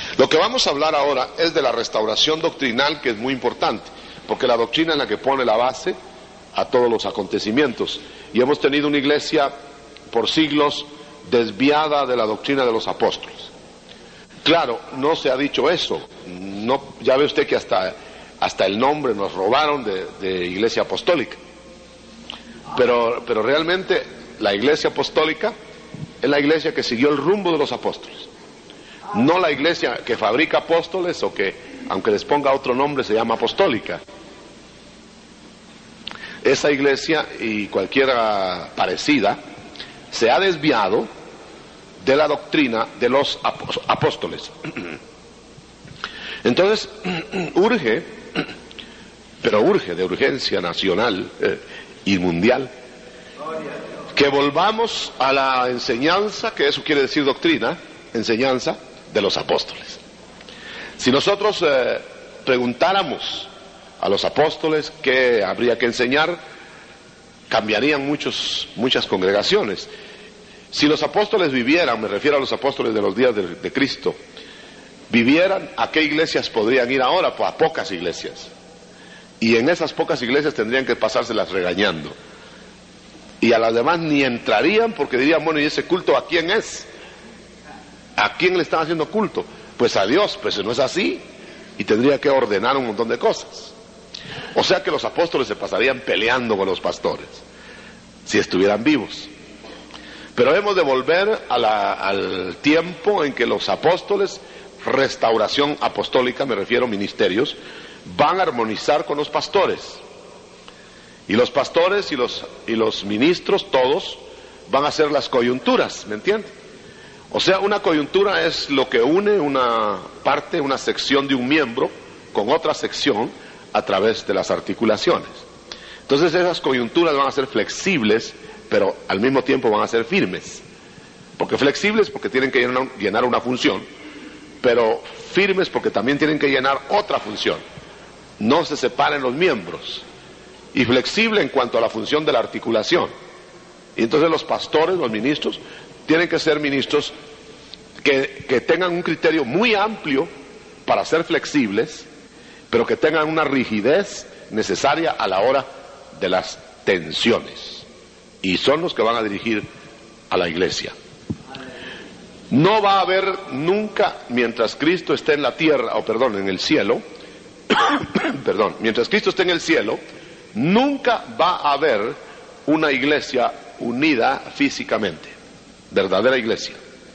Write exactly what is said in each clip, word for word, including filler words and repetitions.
Lo que vamos a hablar ahora es de la restauración doctrinal, que es muy importante, porque la doctrina es la que pone la base a todos los acontecimientos. Y hemos tenido una iglesia por siglos desviada de la doctrina de los apóstoles. Claro, no se ha dicho eso. No, ya ve usted que hasta, hasta el nombre nos robaron de, de iglesia apostólica. Pero, pero realmente la iglesia apostólica es la iglesia que siguió el rumbo de los apóstoles. No la iglesia que fabrica apóstoles o que, aunque les ponga otro nombre, se llama apostólica. Esa iglesia y cualquiera parecida se ha desviado de la doctrina de los apóstoles. Entonces, urge, pero urge de urgencia nacional eh, y mundial, que volvamos a la enseñanza, que eso quiere decir doctrina, enseñanza de los apóstoles. Si nosotros eh, preguntáramos a los apóstoles qué habría que enseñar, cambiarían muchos, muchas congregaciones. Si los apóstoles vivieran, me refiero a los apóstoles de los días de, de Cristo, vivieran, ¿a qué iglesias podrían ir ahora? Pues a pocas iglesias. Y en esas pocas iglesias tendrían que pasárselas regañando. Y a las demás ni entrarían porque dirían, bueno, ¿y ese culto a quién es? ¿A quién le están haciendo culto? Pues a Dios, pues no es así. Y tendría que ordenar un montón de cosas. O sea que los apóstoles se pasarían peleando con los pastores, si estuvieran vivos. Pero hemos de volver a la, al tiempo en que los apóstoles, restauración apostólica, me refiero a ministerios, van a armonizar con los pastores. Y los pastores y los, y los ministros, todos, van a ser las coyunturas, ¿me entiende? O sea, una coyuntura es lo que une una parte, una sección de un miembro con otra sección a través de las articulaciones. Entonces esas coyunturas van a ser flexibles, pero al mismo tiempo van a ser firmes. Porque flexibles porque tienen que llenar, llenar una función, pero firmes porque también tienen que llenar otra función. No se separen los miembros. Y flexible en cuanto a la función de la articulación. Y entonces los pastores, los ministros, tienen que ser ministros que, que tengan un criterio muy amplio para ser flexibles, pero que tengan una rigidez necesaria a la hora de las tensiones. Y son los que van a dirigir a la iglesia. No va a haber nunca, mientras Cristo esté en la tierra, o perdón, en el cielo, perdón, mientras Cristo esté en el cielo, nunca va a haber una iglesia unida físicamente, verdadera iglesia.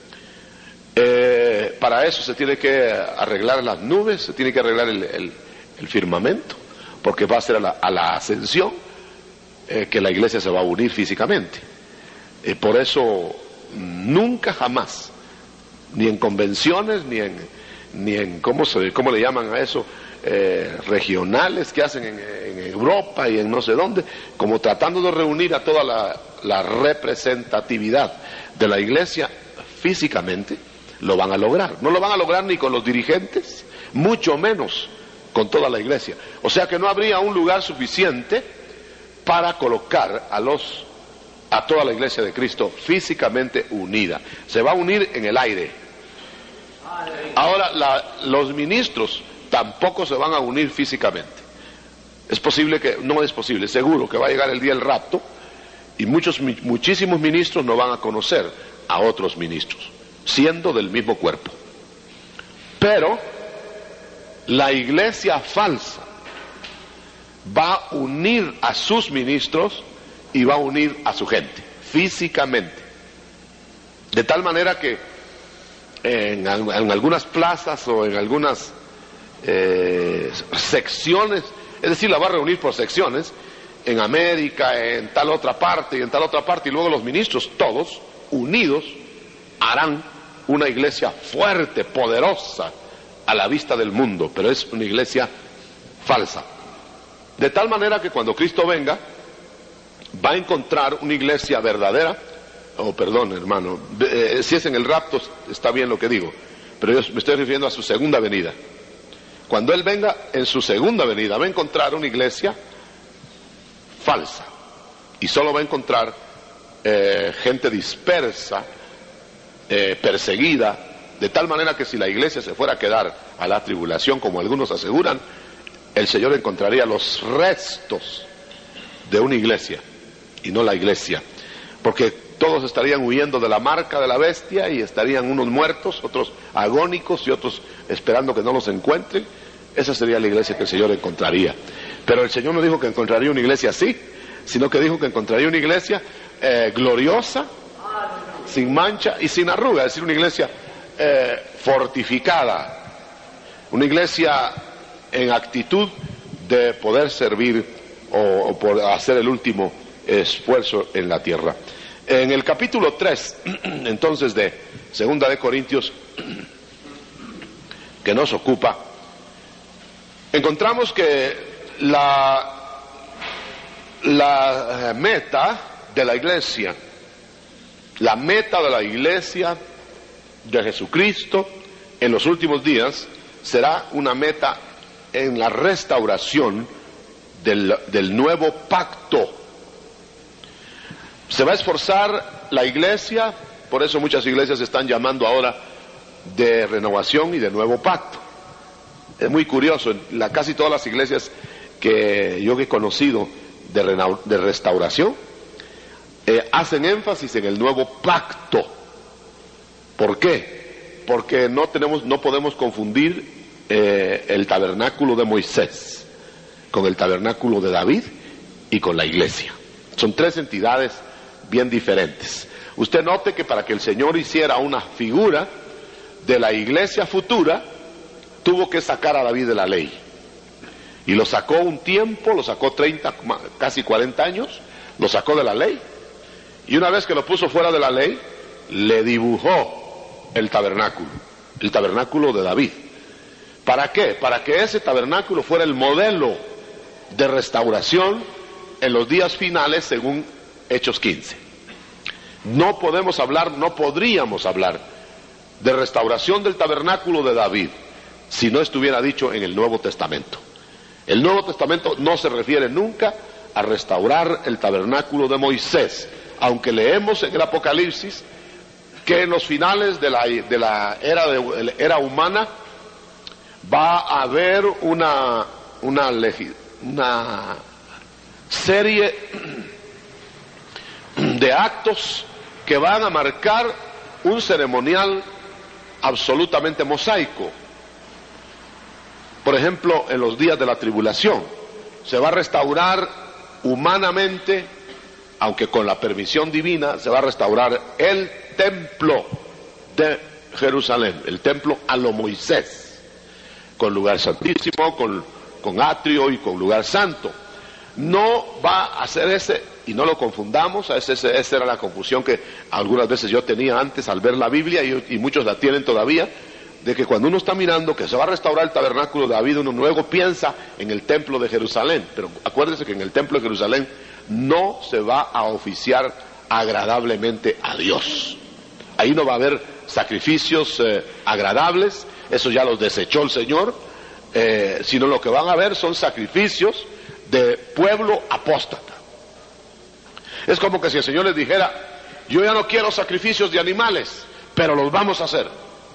Eh, para eso se tiene que arreglar las nubes, se tiene que arreglar el, el, el firmamento, porque va a ser a la, a la ascensión eh, que la iglesia se va a unir físicamente. Eh, por eso nunca jamás, ni en convenciones, ni en, ni en ¿cómo, se, cómo le llaman a eso? Eh, regionales que hacen en, en Europa y en no sé dónde, como tratando de reunir a toda la, la representatividad de la iglesia físicamente, lo van a lograr. No lo van a lograr ni con los dirigentes, mucho menos con toda la iglesia. O sea que no habría un lugar suficiente para colocar a los a toda la iglesia de Cristo físicamente unida. Se va a unir en el aire. Ahora la, los ministros tampoco se van a unir físicamente. Es posible que, no es posible, seguro que va a llegar el día del rapto y muchos, muchísimos ministros no van a conocer a otros ministros, siendo del mismo cuerpo. Pero la iglesia falsa va a unir a sus ministros y va a unir a su gente, físicamente. De tal manera que en, en algunas plazas o en algunas Eh, secciones, es decir, la va a reunir por secciones, en América, en tal otra parte y en tal otra parte, y luego los ministros, todos unidos, harán una iglesia fuerte, poderosa, a la vista del mundo, pero es una iglesia falsa. De tal manera que cuando Cristo venga, va a encontrar una iglesia verdadera, oh, perdón, hermano, eh, si es en el rapto, está bien lo que digo, pero yo me estoy refiriendo a su segunda venida. Cuando Él venga en su segunda venida, va a encontrar una iglesia falsa. Y solo va a encontrar eh, gente dispersa, eh, perseguida, De tal manera que si la iglesia se fuera a quedar a la tribulación, como algunos aseguran, el Señor encontraría los restos de una iglesia y no la iglesia, porque todos estarían huyendo de la marca de la bestia y estarían unos muertos, otros agónicos y otros esperando que no los encuentren. Esa sería la iglesia que el Señor encontraría. Pero el Señor no dijo que encontraría una iglesia así, sino que dijo que encontraría una iglesia eh, gloriosa, sin mancha y sin arruga, es decir, una iglesia eh, fortificada, una iglesia en actitud de poder servir o, o por hacer el último esfuerzo en la tierra. En el capítulo tres, entonces, de Segunda de Corintios, que nos ocupa, encontramos que la, la meta de la iglesia, la meta de la iglesia de Jesucristo en los últimos días será una meta en la restauración del, del nuevo pacto. Se va a esforzar la iglesia, por eso muchas iglesias están llamando ahora de renovación y de nuevo pacto. Es muy curioso, en la, casi todas las iglesias que yo he conocido de, rena, de restauración eh, hacen énfasis en el nuevo pacto. ¿Por qué? Porque no tenemos, no podemos confundir eh, el tabernáculo de Moisés con el tabernáculo de David y con la iglesia. Son tres entidades bien diferentes. Usted note que para que el Señor hiciera una figura de la iglesia futura, tuvo que sacar a David de la ley. Y lo sacó un tiempo, lo sacó treinta, casi cuarenta años, lo sacó de la ley. Y una vez que lo puso fuera de la ley, le dibujó el tabernáculo, el tabernáculo de David. ¿Para qué? Para que ese tabernáculo fuera el modelo de restauración en los días finales según Hechos quince. No podemos hablar, no podríamos hablar de restauración del tabernáculo de David si no estuviera dicho en el Nuevo Testamento. El Nuevo Testamento no se refiere nunca a restaurar el tabernáculo de Moisés, aunque leemos en el Apocalipsis que en los finales de la, de la era, de, la era humana va a haber una, una, una serie de actos que van a marcar un ceremonial absolutamente mosaico. Por ejemplo, en los días de la tribulación se va a restaurar humanamente, aunque con la permisión divina, se va a restaurar el templo de Jerusalén, el templo a lo Moisés, con lugar santísimo, con, con atrio y con lugar santo. No va a ser ese, y no lo confundamos, ese, ese, esa era la confusión que algunas veces yo tenía antes al ver la Biblia, y, y muchos la tienen todavía, de que cuando uno está mirando que se va a restaurar el tabernáculo de David, uno luego piensa en el templo de Jerusalén. Pero acuérdense que en el templo de Jerusalén no se va a oficiar agradablemente a Dios. Ahí no va a haber sacrificios eh, agradables, eso ya los desechó el Señor, eh, sino lo que van a haber son sacrificios de pueblo apóstata. Es como que si el Señor les dijera: yo ya no quiero sacrificios de animales, pero los vamos a hacer.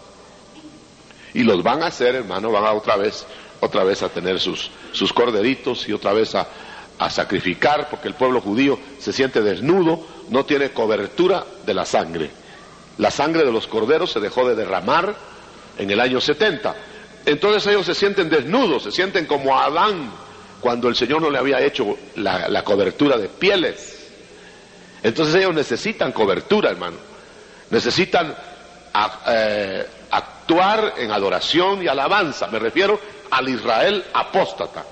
Y los van a hacer, hermano, van a otra vez, otra vez a tener sus, sus corderitos y otra vez a, a sacrificar, porque el pueblo judío se siente desnudo, no tiene cobertura de la sangre. La sangre de los corderos se dejó de derramar en el año setenta. Entonces ellos se sienten desnudos, se sienten como Adán, cuando el Señor no le había hecho la, la cobertura de pieles. Entonces ellos necesitan cobertura, hermano. Necesitan eh, actuar en adoración y alabanza. Me refiero al Israel apóstata,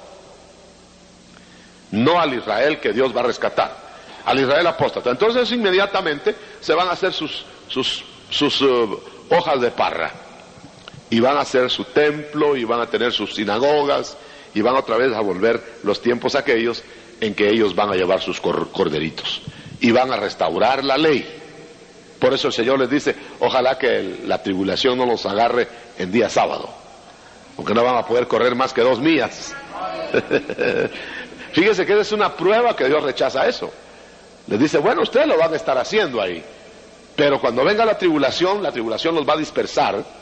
no al Israel que Dios va a rescatar, al Israel apóstata. Entonces inmediatamente se van a hacer sus, sus, sus uh, hojas de parra, y van a hacer su templo, y van a tener sus sinagogas, y van otra vez a volver los tiempos aquellos en que ellos van a llevar sus corderitos, y van a restaurar la ley. Por eso el Señor les dice: ojalá que el, la tribulación no los agarre en día sábado, porque no van a poder correr más que dos millas. Fíjense que es una prueba que Dios rechaza eso. Les dice: bueno, ustedes lo van a estar haciendo ahí, pero cuando venga la tribulación, la tribulación los va a dispersar,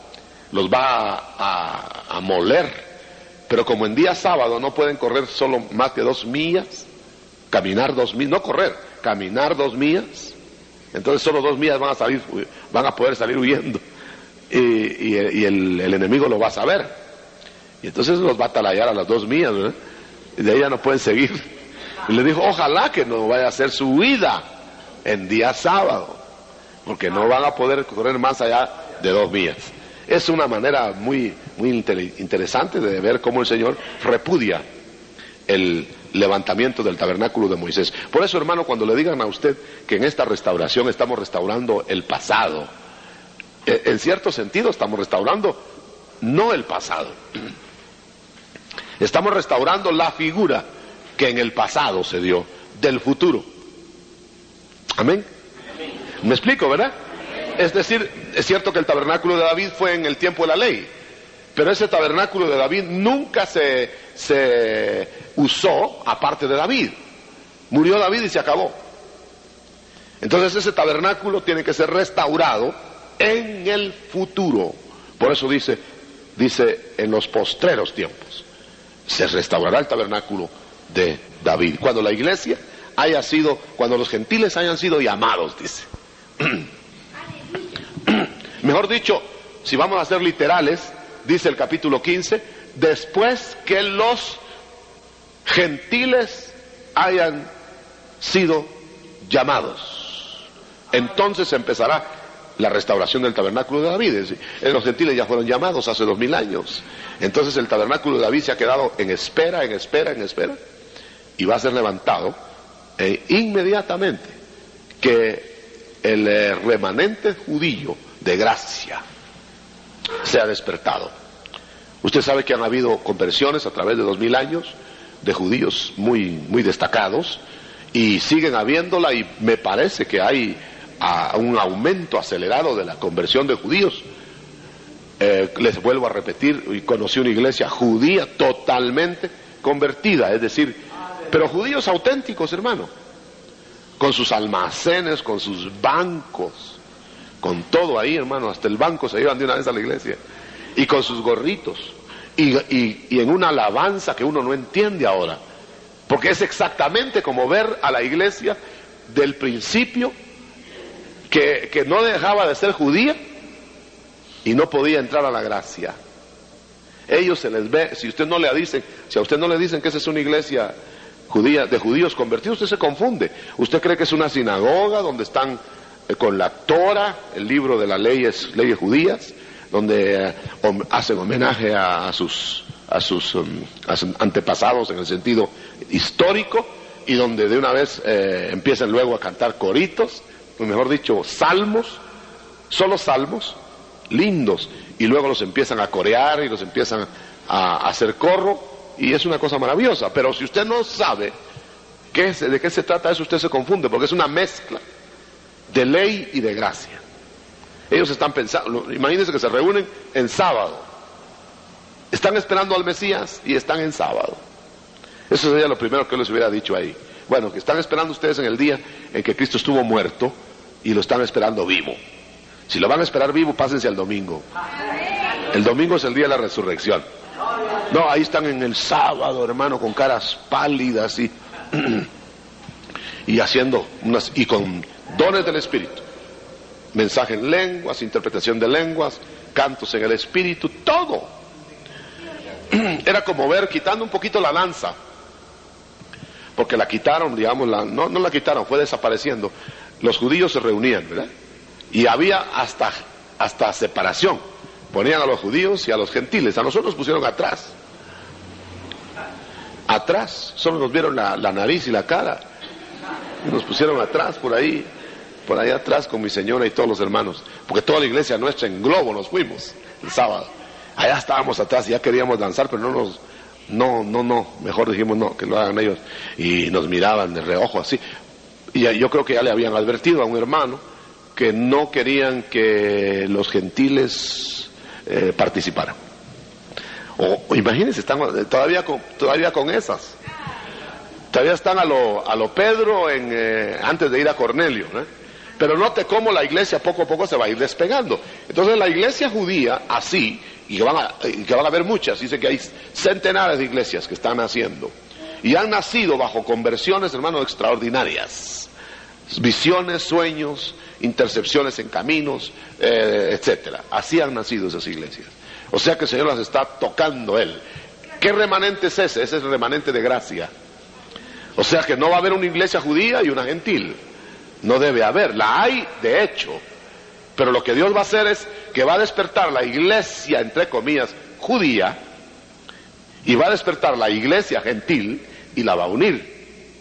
los va a, a, a moler. Pero como en día sábado no pueden correr solo más de dos millas, caminar dos millas, no correr, caminar dos millas, entonces solo dos millas van a salir, van a poder salir huyendo, y, y, y el, el enemigo lo va a saber, y entonces los va a atalayar a las dos millas, ¿verdad? Y de ahí ya no pueden seguir. Y le dijo, ojalá que no vaya a ser su huida en día sábado, porque no van a poder correr más allá de dos millas. Es una manera muy, muy interesante de ver cómo el Señor repudia el levantamiento del tabernáculo de Moisés. Por eso, hermano, cuando le digan a usted que en esta restauración estamos restaurando el pasado, en cierto sentido estamos restaurando no el pasado, estamos restaurando la figura que en el pasado se dio del futuro. Amén. ¿Me explico, verdad? Es decir, es cierto que el tabernáculo de David fue en el tiempo de la ley, pero ese tabernáculo de David nunca se, se usó aparte de David. Murió David y se acabó. Entonces ese tabernáculo tiene que ser restaurado en el futuro. Por eso dice, dice en los postreros tiempos se restaurará el tabernáculo de David. Cuando la iglesia haya sido, cuando los gentiles hayan sido llamados, dice. Mejor dicho, si vamos a ser literales, dice el capítulo quince, después que los gentiles hayan sido llamados, entonces empezará la restauración del tabernáculo de David. Es decir, los gentiles ya fueron llamados hace dos mil años, entonces el tabernáculo de David se ha quedado en espera, en espera, en espera, y va a ser levantado e inmediatamente que el eh, remanente judío de gracia se ha despertado. Usted sabe que han habido conversiones a través de dos mil años de judíos muy, muy destacados, y siguen habiéndola, y me parece que hay a, un aumento acelerado de la conversión de judíos. Eh, les vuelvo a repetir, y conocí una iglesia judía totalmente convertida, es decir, pero judíos auténticos, hermano, con sus almacenes, con sus bancos, con todo ahí, hermano, hasta el banco se iban de una vez a la iglesia, y con sus gorritos, y, y, y en una alabanza que uno no entiende ahora, porque es exactamente como ver a la iglesia del principio, que, que no dejaba de ser judía y no podía entrar a la gracia. Ellos se les ve, si usted no le dicen, si a usted no le dicen que esa es una iglesia judía, de judíos convertidos, usted se confunde. Usted cree que es una sinagoga donde están eh, con la Torah, el libro de las leyes, leyes judías, donde eh, hacen homenaje a, a sus a sus, um, a sus antepasados en el sentido histórico, y donde de una vez eh, empiezan luego a cantar coritos, o mejor dicho, salmos, solo salmos lindos, y luego los empiezan a corear y los empiezan a, a hacer corro, y es una cosa maravillosa. Pero si usted no sabe qué es, de qué se trata eso, usted se confunde, porque es una mezcla de ley y de gracia. Ellos están pensando, imagínense que se reúnen en sábado, están esperando al Mesías y están en sábado. Eso sería lo primero que yo les hubiera dicho ahí. Bueno, que están esperando ustedes en el día en que Cristo estuvo muerto, y lo están esperando vivo. Si lo van a esperar vivo, pásense al domingo. El domingo es el día de la resurrección. No, ahí están en el sábado, hermano, con caras pálidas y, y haciendo unas, y con dones del Espíritu. Mensaje en lenguas, interpretación de lenguas, cantos en el Espíritu, todo. Era como ver, quitando un poquito la lanza, porque la quitaron, digamos, la, no, no la quitaron, fue desapareciendo. Los judíos se reunían, ¿verdad? Y había hasta, hasta separación. Ponían a los judíos y a los gentiles. A nosotros nos pusieron atrás. Atrás, solo nos vieron la, la nariz y la cara. Y nos pusieron atrás, por ahí, por ahí atrás con mi señora y todos los hermanos. Porque toda la iglesia nuestra en globo nos fuimos el sábado. Allá estábamos atrás y ya queríamos danzar, pero no nos, no, no, no, mejor dijimos no, que lo hagan ellos. Y nos miraban de reojo así. Y yo creo que ya le habían advertido a un hermano que no querían que los gentiles eh, participaran. O, o imagínense, están todavía con, todavía con esas. Todavía están a lo, a lo Pedro en, eh, antes de ir a Cornelio, ¿no? Pero note cómo la iglesia poco a poco se va a ir despegando. Entonces la iglesia judía, así, y que van a, y que van a haber muchas, dice que hay centenares de iglesias que están naciendo, y han nacido bajo conversiones, hermanos, extraordinarias. Visiones, sueños, intercepciones en caminos, eh, etcétera. Así han nacido esas iglesias. O sea que el Señor las está tocando Él. ¿Qué remanente es ese? Ese es el remanente de gracia. O sea que no va a haber una iglesia judía y una gentil. No debe haber. La hay, de hecho. Pero lo que Dios va a hacer es que va a despertar la iglesia, entre comillas, judía, y va a despertar la iglesia gentil y la va a unir.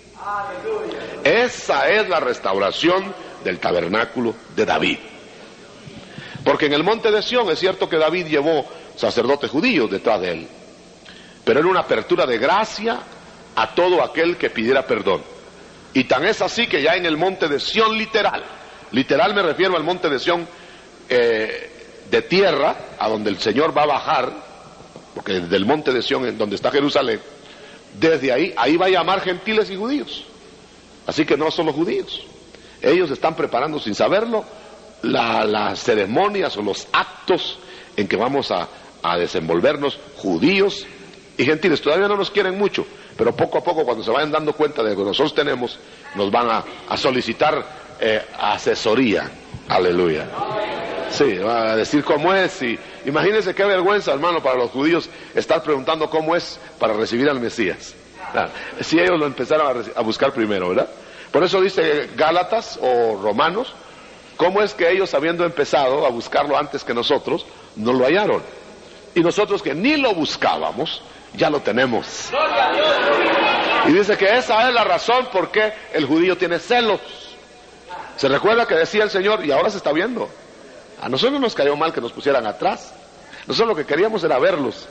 Esa es la restauración del tabernáculo de David. Porque en el monte de Sión es cierto que David llevó sacerdotes judíos detrás de él, pero era una apertura de gracia a todo aquel que pidiera perdón. Y tan es así que ya en el monte de Sión literal, literal me refiero al monte de Sión eh, de tierra, a donde el Señor va a bajar, porque desde el monte de Sión, en donde está Jerusalén, desde ahí, ahí va a llamar gentiles y judíos. Así que no solo judíos. Ellos están preparando sin saberlo la, las ceremonias o los actos en que vamos a, a desenvolvernos, judíos y gentiles. Todavía no nos quieren mucho, pero poco a poco, cuando se vayan dando cuenta de lo que nosotros tenemos, nos van a, a solicitar eh, asesoría. Aleluya. Sí, va a decir cómo es. Y imagínense qué vergüenza, hermano, para los judíos estar preguntando cómo es para recibir al Mesías. Claro, si ellos lo empezaron a, a buscar primero, ¿verdad? Por eso dice Gálatas o Romanos, cómo es que ellos, habiendo empezado a buscarlo antes que nosotros, no lo hallaron. Y nosotros, que ni lo buscábamos, ya lo tenemos. Y dice que esa es la razón por qué el judío tiene celos. Se recuerda que decía el Señor, y ahora se está viendo. A nosotros nos cayó mal que nos pusieran atrás. Nosotros lo que queríamos era verlos.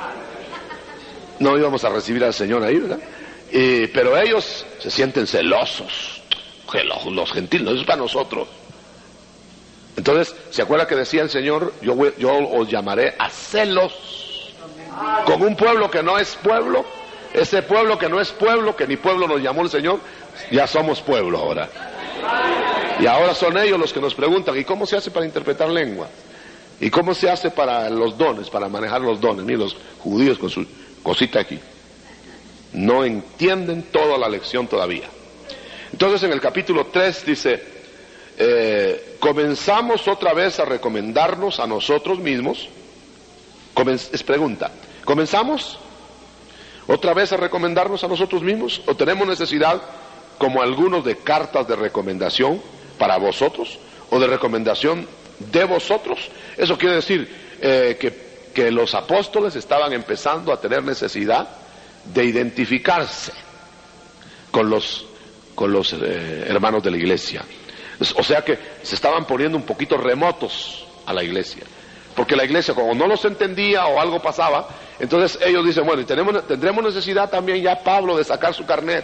No íbamos a recibir al Señor ahí, ¿verdad? Y, pero ellos se sienten celosos. Que los, los gentiles, no es para nosotros. Entonces, ¿se acuerda que decía el Señor? Yo, yo os llamaré a celos. Con un pueblo que no es pueblo. Ese pueblo que no es pueblo, que ni pueblo nos llamó el Señor, ya somos pueblo ahora. Y ahora son ellos los que nos preguntan, ¿y cómo se hace para interpretar lengua? ¿Y cómo se hace para los dones, para manejar los dones? Ni los judíos con su cosita aquí. No entienden toda la lección todavía. Entonces en el capítulo tres dice, eh, comenzamos otra vez a recomendarnos a nosotros mismos. Comenz- es pregunta, ¿comenzamos otra vez a recomendarnos a nosotros mismos? ¿O tenemos necesidad, como algunos, de cartas de recomendación para vosotros? ¿O de recomendación de vosotros? Eso quiere decir eh, que que los apóstoles estaban empezando a tener necesidad de identificarse con los, con los eh, hermanos de la iglesia. O sea que se estaban poniendo un poquito remotos a la iglesia, porque la iglesia, como no los entendía o algo pasaba, entonces ellos dicen, bueno, y tenemos, tendremos necesidad también ya Pablo de sacar su carnet.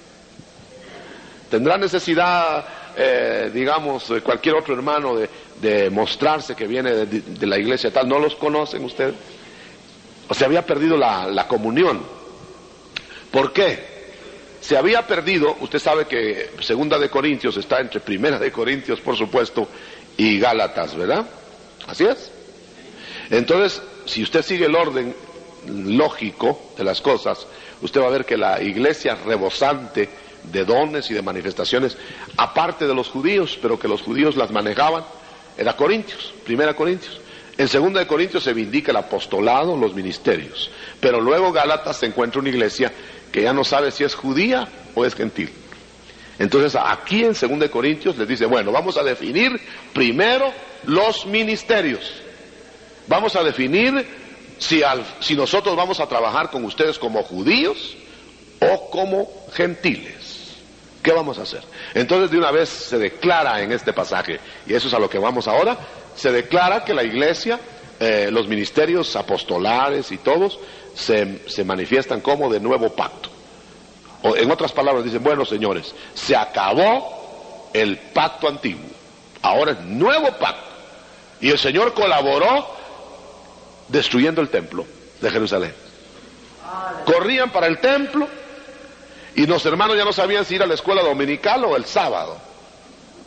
Tendrá necesidad, eh, digamos, cualquier otro hermano de, de mostrarse que viene de, de la iglesia tal. ¿No los conocen ustedes? O se había perdido la, la comunión. ¿Por qué? Se había perdido, usted sabe que Segunda de Corintios está entre Primera de Corintios, por supuesto, y Gálatas, ¿verdad? Así es. Entonces, si usted sigue el orden lógico de las cosas, usted va a ver que la iglesia rebosante de dones y de manifestaciones, aparte de los judíos, pero que los judíos las manejaban, era Corintios, Primera Corintios. En Segunda de Corintios se vindica el apostolado, los ministerios, pero luego Gálatas se encuentra una iglesia que ya no sabe si es judía o es gentil. Entonces aquí en Segunda de Corintios les dice, bueno, vamos a definir primero los ministerios. Vamos a definir si, al, si nosotros vamos a trabajar con ustedes como judíos o como gentiles. ¿Qué vamos a hacer? Entonces de una vez se declara en este pasaje, y eso es a lo que vamos ahora, se declara que la iglesia, eh, los ministerios apostolares y todos, se, se manifiestan como de nuevo pacto. O en otras palabras dicen, bueno señores, se acabó el pacto antiguo, ahora es nuevo pacto. Y el Señor colaboró destruyendo el templo de Jerusalén. Corrían para el templo, y los hermanos ya no sabían si ir a la escuela dominical o el sábado.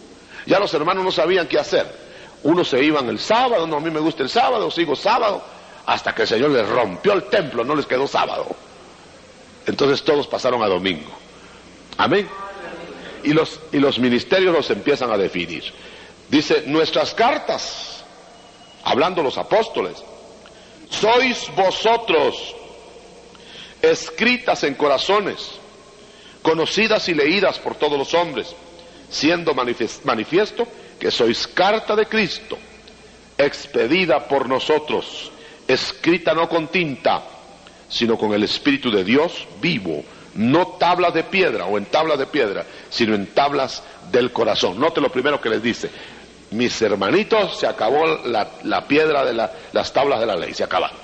Ya los hermanos no sabían qué hacer. Unos se iban el sábado, no, a mí me gusta el sábado, sigo sábado, hasta que el Señor les rompió el templo, no les quedó sábado. Entonces todos pasaron a domingo. Amén. Y los, y los ministerios los empiezan a definir. Dice, nuestras cartas, hablando los apóstoles, sois vosotros, escritas en corazones, conocidas y leídas por todos los hombres, siendo manifiesto que sois carta de Cristo, expedida por nosotros, escrita no con tinta, sino con el Espíritu de Dios vivo, no tablas de piedra o en tablas de piedra, sino en tablas del corazón. Note lo primero que les dice: mis hermanitos, se acabó la, la piedra de la, las tablas de la ley, se acabaron.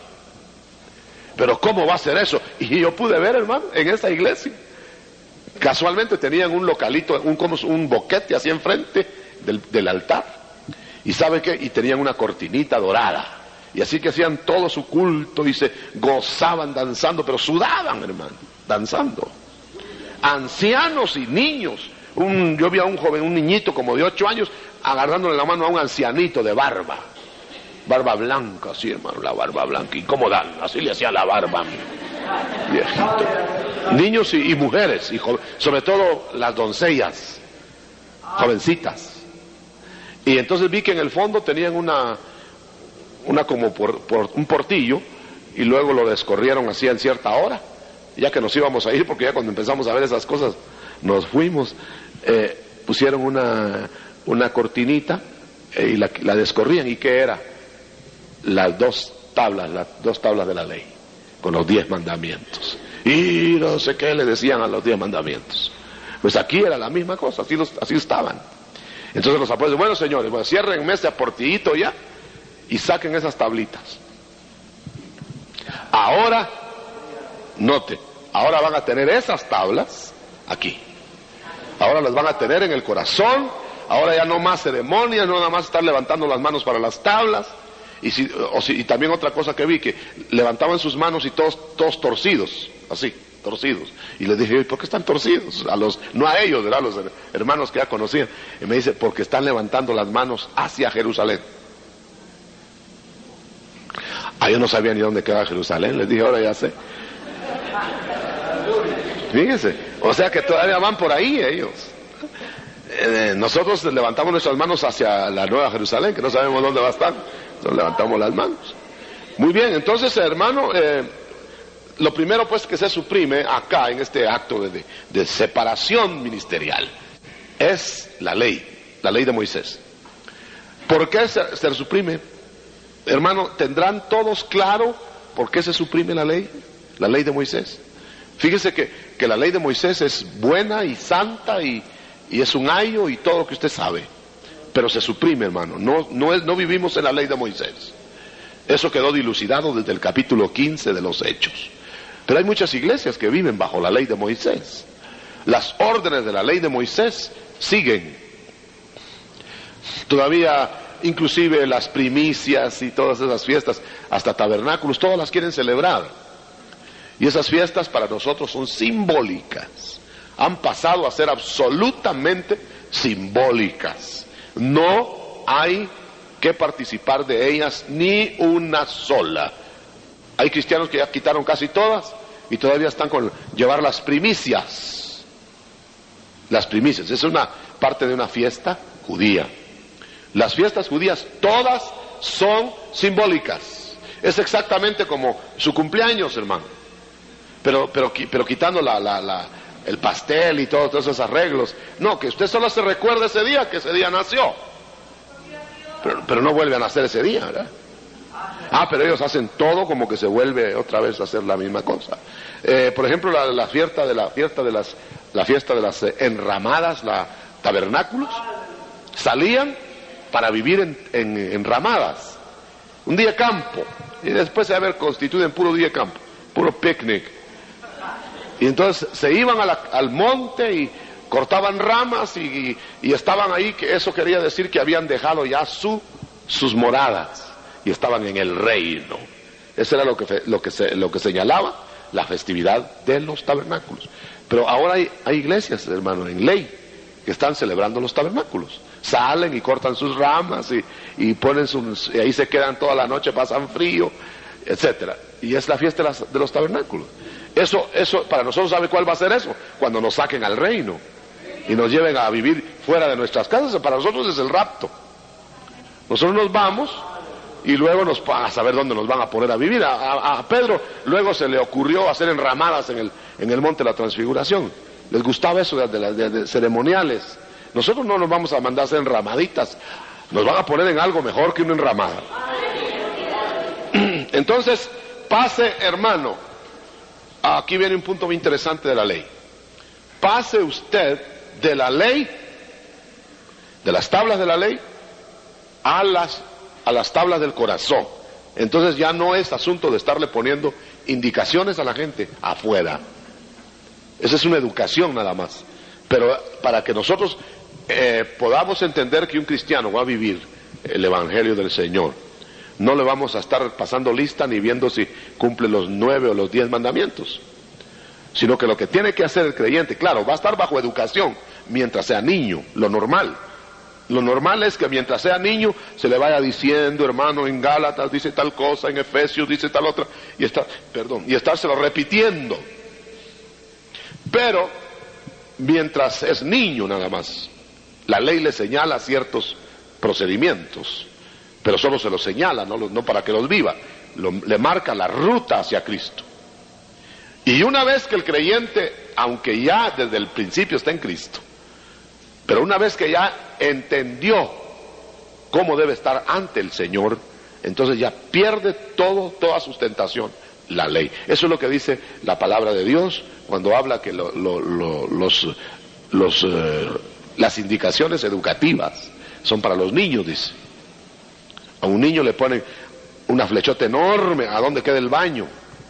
Pero ¿cómo va a ser eso? Y yo pude ver, hermano, en esa iglesia, casualmente tenían un localito, un, como un boquete así enfrente del, del altar, y ¿sabe qué? Y tenían una cortinita dorada, y así que hacían todo su culto y se gozaban danzando, pero sudaban, hermano, danzando. Ancianos y niños. Un, yo vi a un joven, un niñito como de ocho años, agarrándole la mano a un ancianito de barba, barba blanca, así, hermano, la barba blanca, y cómo dan, así le hacía la barba, viejito. Niños y, y mujeres, y sobre todo las doncellas, jovencitas. Y entonces vi que en el fondo tenían una, una como por, por un portillo, y luego lo descorrieron así en cierta hora, ya que nos íbamos a ir, porque ya cuando empezamos a ver esas cosas, nos fuimos. Eh, pusieron una, una cortinita eh, y la, la descorrían. ¿Y qué era? Las dos tablas, las dos tablas de la ley, con los diez mandamientos. Y no sé qué le decían a los diez mandamientos. Pues aquí era la misma cosa, así, los, así estaban. Entonces los apóstoles, bueno señores, bueno, cierren ese portillito ya y saquen esas tablitas. Ahora, note, ahora van a tener esas tablas aquí. Ahora las van a tener en el corazón. Ahora ya no más ceremonias, no nada más estar levantando las manos para las tablas. Y, si, o si, y también otra cosa que vi, que levantaban sus manos y todos, todos torcidos, así, torcidos. Y les dije, ¿por qué están torcidos? A los, no a ellos, ¿verdad? A los hermanos que ya conocían. Y me dice, porque están levantando las manos hacia Jerusalén. Ah, yo no sabía ni dónde quedaba Jerusalén. Les dije, ahora ya sé. Fíjense, o sea que todavía van por ahí ellos. Eh, nosotros levantamos nuestras manos hacia la Nueva Jerusalén, que no sabemos dónde va a estar. Entonces levantamos las manos. Muy bien, entonces, hermano, eh, lo primero pues que se suprime acá en este acto de, de, de separación ministerial es la ley, la ley de Moisés. ¿Por qué se, se suprime? Hermano, ¿tendrán todos claro por qué se suprime la ley? La ley de Moisés. Fíjese que, que la ley de Moisés es buena y santa y, y es un ayo y todo lo que usted sabe. Pero se suprime, hermano. No, no, es, no vivimos en la ley de Moisés. Eso quedó dilucidado desde el capítulo quince de los Hechos. Pero hay muchas iglesias que viven bajo la ley de Moisés. Las órdenes de la ley de Moisés siguen. Todavía, inclusive las primicias y todas esas fiestas, hasta tabernáculos, todas las quieren celebrar. Y esas fiestas para nosotros son simbólicas. Han pasado a ser absolutamente simbólicas. No hay que participar de ellas ni una sola. Hay cristianos que ya quitaron casi todas y todavía están con llevar las primicias. Las primicias, es una parte de una fiesta judía. Las fiestas judías todas son simbólicas. Es exactamente como su cumpleaños, hermano. Pero, pero, pero quitando la, la, la, el pastel y todos, todos esos arreglos. No, que usted solo se recuerde ese día, que ese día nació. Pero, pero no vuelve a nacer ese día, ¿verdad? Ah, pero ellos hacen todo como que se vuelve otra vez a hacer la misma cosa. Eh, por ejemplo, la, la fiesta de la fiesta de las, la fiesta de las enramadas, la tabernáculos, salían para vivir en, en enramadas. Un día campo, y después se haber constituido en puro día campo, puro picnic. Y entonces se iban a la, al monte y cortaban ramas y, y, y estaban ahí, que eso quería decir que habían dejado ya su, sus moradas y estaban en el reino. Eso era lo que, lo que, se, lo que señalaba la festividad de los tabernáculos. Pero ahora hay, hay iglesias, hermano, en ley, que están celebrando los tabernáculos. Salen y cortan sus ramas y, y ponen sus, y ahí se quedan toda la noche, pasan frío, etcétera. Y es la fiesta de, las, de los tabernáculos. Eso, eso, para nosotros, ¿sabe cuál va a ser eso? Cuando nos saquen al reino y nos lleven a vivir fuera de nuestras casas. Para nosotros es el rapto. Nosotros nos vamos y luego nos a saber dónde nos van a poner a vivir. A, a, a Pedro luego se le ocurrió hacer enramadas en el, en el monte de la Transfiguración. Les gustaba eso de, de, de, de ceremoniales. Nosotros no nos vamos a mandar a hacer enramaditas, nos van a poner en algo mejor que una enramada. Entonces, pase, hermano, aquí viene un punto muy interesante de la ley. Pase usted de la ley, de las tablas de la ley, a las, a las tablas del corazón. Entonces ya no es asunto de estarle poniendo indicaciones a la gente afuera. Esa es una educación nada más. Pero para que nosotros eh, podamos entender que un cristiano va a vivir el evangelio del Señor, no le vamos a estar pasando lista ni viendo si cumple los nueve o los diez mandamientos, sino que lo que tiene que hacer el creyente, claro, va a estar bajo educación mientras sea niño, lo normal. Lo normal es que mientras sea niño se le vaya diciendo, hermano, en Gálatas dice tal cosa, en Efesios dice tal otra, y está, perdón, y estárselo repitiendo. Pero mientras es niño nada más, la ley le señala ciertos procedimientos, pero solo se los señala, no, no para que los viva, lo, le marca la ruta hacia Cristo. Y una vez que el creyente, aunque ya desde el principio está en Cristo, pero una vez que ya entendió cómo debe estar ante el Señor, entonces ya pierde todo, toda sustentación, la ley. Eso es lo que dice la palabra de Dios cuando habla que lo, lo, lo, los, los, eh, las indicaciones educativas son para los niños, dice. A un niño le ponen una flechota enorme a donde queda el baño,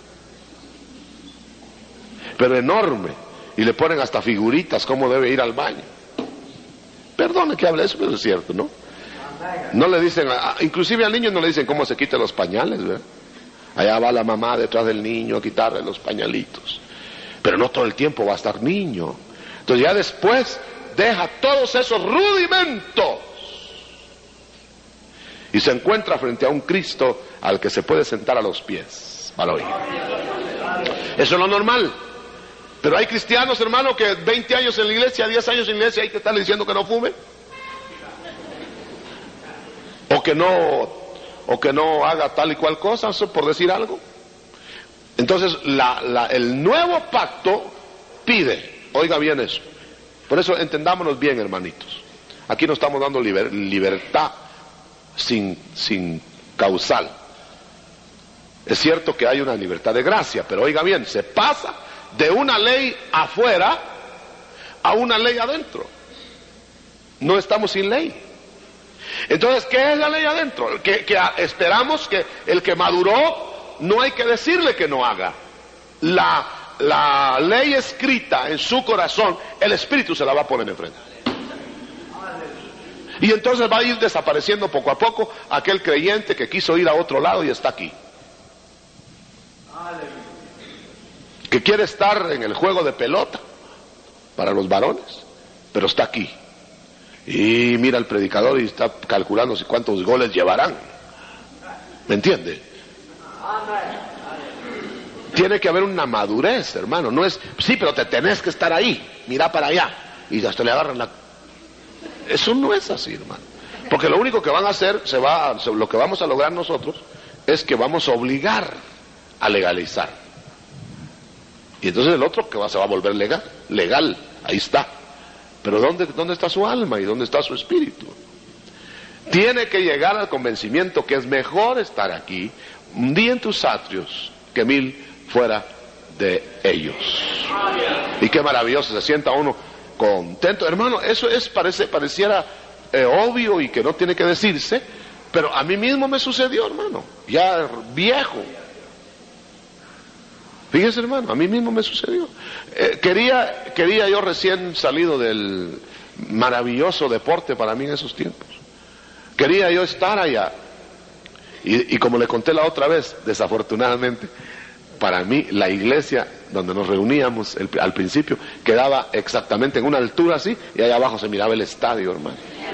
pero enorme, y le ponen hasta figuritas cómo debe ir al baño. Perdone que hable eso, pero es cierto, ¿no? No le dicen, a, inclusive al niño no le dicen cómo se quita los pañales, ¿verdad? Allá va la mamá detrás del niño a quitarle los pañalitos, pero no todo el tiempo va a estar niño. Entonces ya después deja todos esos rudimentos y se encuentra frente a un Cristo al que se puede sentar a los pies para oír. Eso es lo normal. Pero hay cristianos, hermano, que veinte años en la iglesia, diez años en la iglesia, y te están diciendo que no fume, o que no, o que no haga tal y cual cosa, por decir algo. Entonces, la, la, el nuevo pacto pide, oiga bien eso. Por eso entendámonos bien, hermanitos. Aquí no estamos dando liber, libertad sin, sin causal. Es cierto que hay una libertad de gracia, pero oiga bien, se pasa de una ley afuera a una ley adentro. No estamos sin ley. Entonces, ¿qué es la ley adentro? Que, que esperamos que el que maduró no hay que decirle que no haga. La, la ley escrita en su corazón, el Espíritu se la va a poner enfrente. Y entonces va a ir desapareciendo poco a poco aquel creyente que quiso ir a otro lado y está aquí. Que quiere estar en el juego de pelota para los varones, pero está aquí. Y mira al predicador y está calculando si cuántos goles llevarán. ¿Me entiende? Tiene que haber una madurez, hermano. No es, sí, pero te tenés que estar ahí, mira para allá, y hasta le agarran la... Eso no es así, hermano. Porque lo único que van a hacer, se va, lo que vamos a lograr nosotros, es que vamos a obligar a legalizar. Y entonces el otro que va, se va a volver legal, legal, ahí está. Pero ¿dónde, dónde está su alma y dónde está su espíritu? Tiene que llegar al convencimiento que es mejor estar aquí un día en tus atrios que mil fuera de ellos. Y qué maravilloso, se sienta uno contento. Hermano, eso es, parece, pareciera eh, obvio y que no tiene que decirse, pero a mí mismo me sucedió, hermano, ya viejo. Fíjese, hermano, a mí mismo me sucedió. Eh, quería, quería yo recién salido del maravilloso deporte para mí en esos tiempos. Quería yo estar allá. Y, y como le conté la otra vez, desafortunadamente, para mí la iglesia donde nos reuníamos el, al principio quedaba exactamente en una altura así, y allá abajo se miraba el estadio, hermano.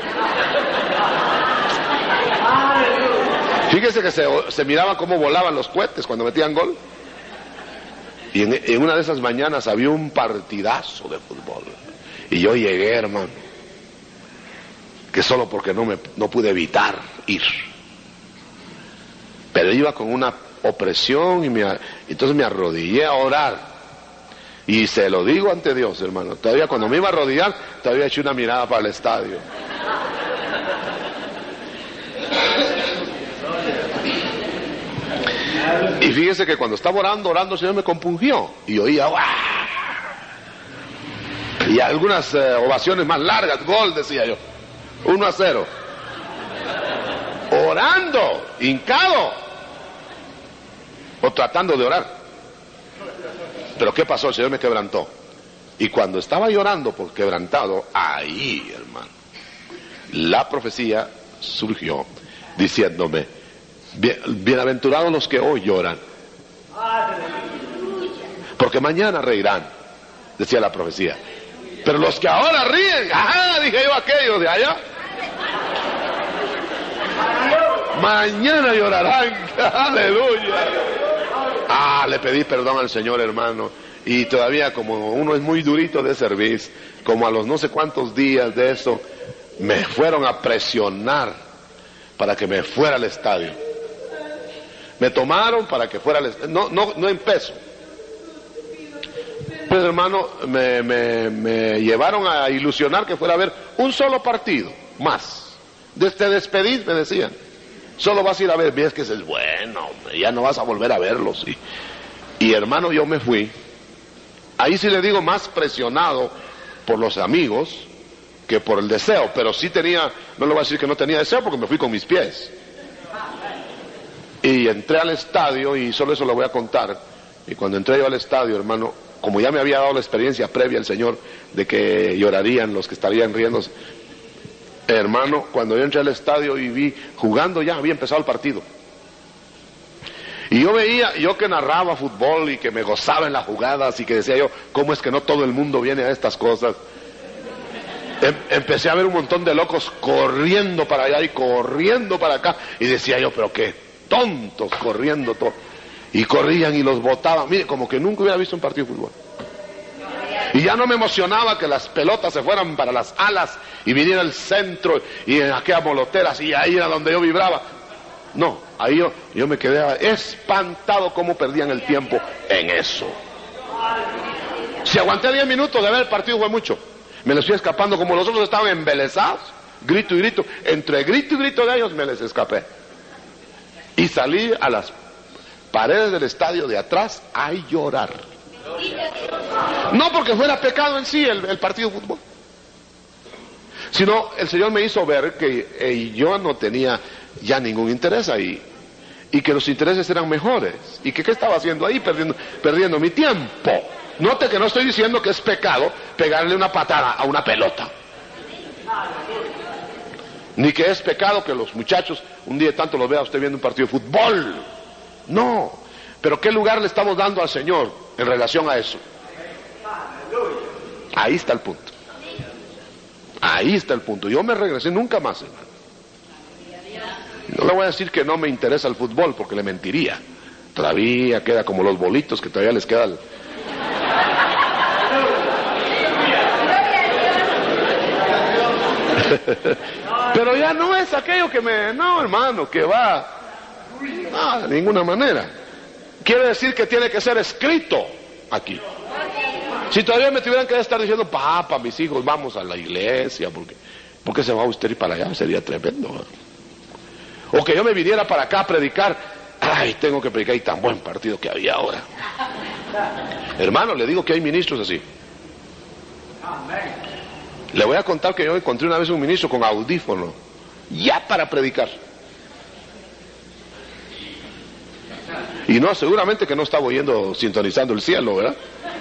Fíjese que se, se miraba cómo volaban los cohetes cuando metían gol. Y en, en una de esas mañanas había un partidazo de fútbol. Y yo llegué, hermano, que solo porque no me no pude evitar ir. Pero iba con una opresión y me, entonces me arrodillé a orar. Y se lo digo ante Dios, hermano. Todavía cuando me iba a arrodillar, todavía eché una mirada para el estadio. Y fíjese que cuando estaba orando, orando, el Señor me compungió. Y oía, ¡guau! Y algunas eh, ovaciones más largas, gol, decía yo. uno a cero. Orando, hincado. O tratando de orar. Pero ¿qué pasó? El Señor me quebrantó. Y cuando estaba llorando por quebrantado, ahí, hermano, la profecía surgió diciéndome: Bien, bienaventurados los que hoy lloran, porque mañana reirán, decía la profecía. Pero los que ahora ríen, ajá, dije yo, aquellos de allá, mañana llorarán. Aleluya. Ah, le pedí perdón al Señor, hermano, y todavía, como uno es muy durito de servir, como a los no sé cuántos días de eso, me fueron a presionar para que me fuera al estadio. Me tomaron para que fuera al estadio, no, no, no en peso. Pues, hermano, me, me, me llevaron a ilusionar que fuera a ver un solo partido más. Desde despedir me decían, solo vas a ir a ver. Ves que es bueno, ya no vas a volver a verlos. Y, y hermano, yo me fui. Ahí sí le digo, más presionado por los amigos que por el deseo, pero sí tenía, no le voy a decir que no tenía deseo, porque me fui con mis pies. Y entré al estadio, y solo eso le voy a contar. Y cuando entré yo al estadio, hermano, como ya me había dado la experiencia previa el Señor de que llorarían los que estarían riéndose, hermano, cuando yo entré al estadio y vi jugando, ya había empezado el partido. Y yo veía, yo que narraba fútbol y que me gozaba en las jugadas y que decía yo, ¿cómo es que no todo el mundo viene a estas cosas? Em, empecé a ver un montón de locos corriendo para allá y corriendo para acá, y decía yo, pero qué tontos corriendo todo. Y corrían y los botaban, mire, como que nunca hubiera visto un partido de fútbol. Y ya no me emocionaba que las pelotas se fueran para las alas y viniera el centro y en aquellas moloteras, y ahí era donde yo vibraba. No, ahí yo, yo me quedé espantado cómo perdían el tiempo en eso. Si aguanté diez minutos de ver el partido fue mucho. Me les fui escapando, como los otros estaban embelesados, grito y grito, entre grito y grito de ellos me les escapé. Y salí a las paredes del estadio de atrás a llorar. No porque fuera pecado en sí el, el partido de fútbol, sino el Señor me hizo ver que eh, yo no tenía ya ningún interés ahí, y que los intereses eran mejores, y que qué estaba haciendo ahí, perdiendo, perdiendo mi tiempo. Note que no estoy diciendo que es pecado pegarle una patada a una pelota, ni que es pecado que los muchachos un día tanto los vea usted viendo un partido de fútbol. No, pero ¿qué lugar le estamos dando al Señor en relación a eso? Ahí está el punto. Ahí está el punto. Yo me regresé nunca más, hermano. No le voy a decir que no me interesa el fútbol, porque le mentiría. Todavía queda como los bolitos que todavía les queda el... Pero ya no es aquello que me... No, hermano, que va... No, de ninguna manera. Quiere decir que tiene que ser escrito aquí. Si todavía me tuvieran que estar diciendo, papá, mis hijos, vamos a la iglesia, porque ¿por qué se va usted ir para allá? Sería tremendo, ¿eh? O que yo me viniera para acá a predicar. Ay, tengo que predicar, y tan buen partido que había ahora. Hermano, le digo que hay ministros así. Le voy a contar que yo encontré una vez un ministro con audífono, ya para predicar. Y no, seguramente que no estaba oyendo, sintonizando el cielo, ¿verdad?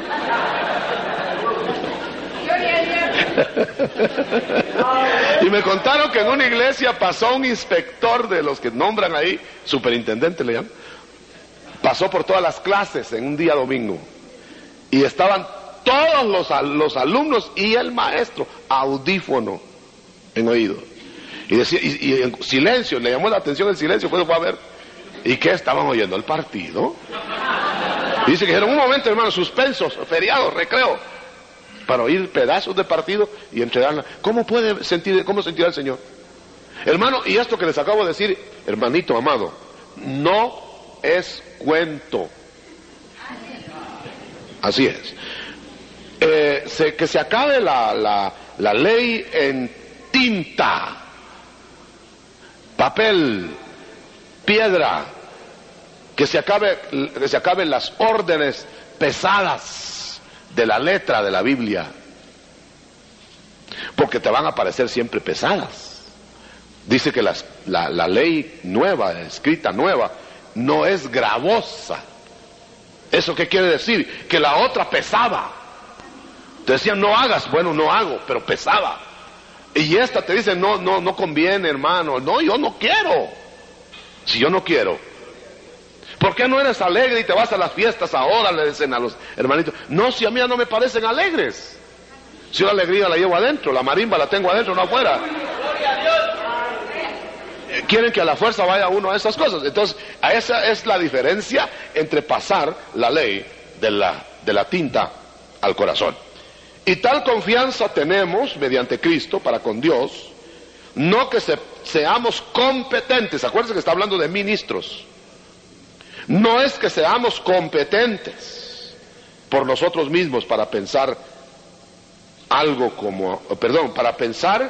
Y me contaron que en una iglesia pasó un inspector de los que nombran ahí, superintendente le llaman, pasó por todas las clases en un día domingo y estaban todos los, los alumnos y el maestro, audífono en oído, y decía, y, y en silencio, le llamó la atención el silencio, fue, fue a ver, ¿y qué estaban oyendo? El partido. Y dice que dijeron, un momento, hermano, suspensos, feriados, recreo, para oír pedazos de partido y entregarla. ¿Cómo puede sentir, cómo sentirá el Señor? Hermano, y esto que les acabo de decir, hermanito amado, no es cuento. Así es. Eh, se, que se acabe la, la, la ley en tinta, papel, piedra, que se acabe, que se acaben las órdenes pesadas de la letra de la Biblia, porque te van a parecer siempre pesadas. Dice que las, la, la ley nueva, escrita nueva, no es gravosa. ¿Eso qué quiere decir? Que la otra pesaba. Te decían no hagas, bueno, no hago, pero pesaba. Y esta te dice no, no, no conviene, hermano. No, yo no quiero. Si yo no quiero, ¿por qué no eres alegre y te vas a las fiestas ahora? Le dicen a los hermanitos. No, si a mí no me parecen alegres. Si yo la alegría la llevo adentro, la marimba la tengo adentro, no afuera. Quieren que a la fuerza vaya uno a esas cosas. Entonces, esa es la diferencia entre pasar la ley de la, de la tinta al corazón. Y tal confianza tenemos mediante Cristo para con Dios, no que se, seamos competentes. Acuérdense que está hablando de ministros. No es que seamos competentes por nosotros mismos para pensar algo como, perdón, para pensar,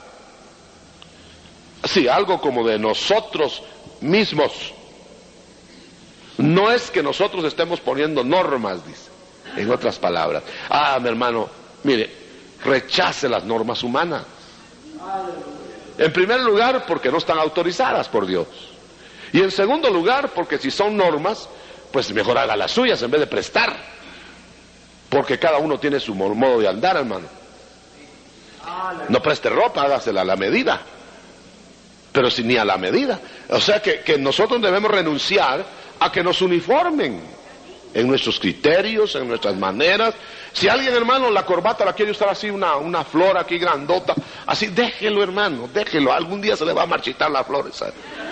sí, algo como de nosotros mismos. No es que nosotros estemos poniendo normas, dice, en otras palabras. Ah, mi hermano, mire, rechace las normas humanas. En primer lugar, porque no están autorizadas por Dios. Y en segundo lugar, porque si son normas, pues mejor haga las suyas en vez de prestar. Porque cada uno tiene su modo de andar, hermano. No preste ropa, hágasela a la medida. Pero si ni a la medida. O sea que, que nosotros debemos renunciar a que nos uniformen en nuestros criterios, en nuestras maneras. Si alguien, hermano, la corbata la quiere usar así, una, una flor aquí grandota, así, déjelo, hermano, déjelo. Algún día se le va a marchitar la flor, ¿sabe?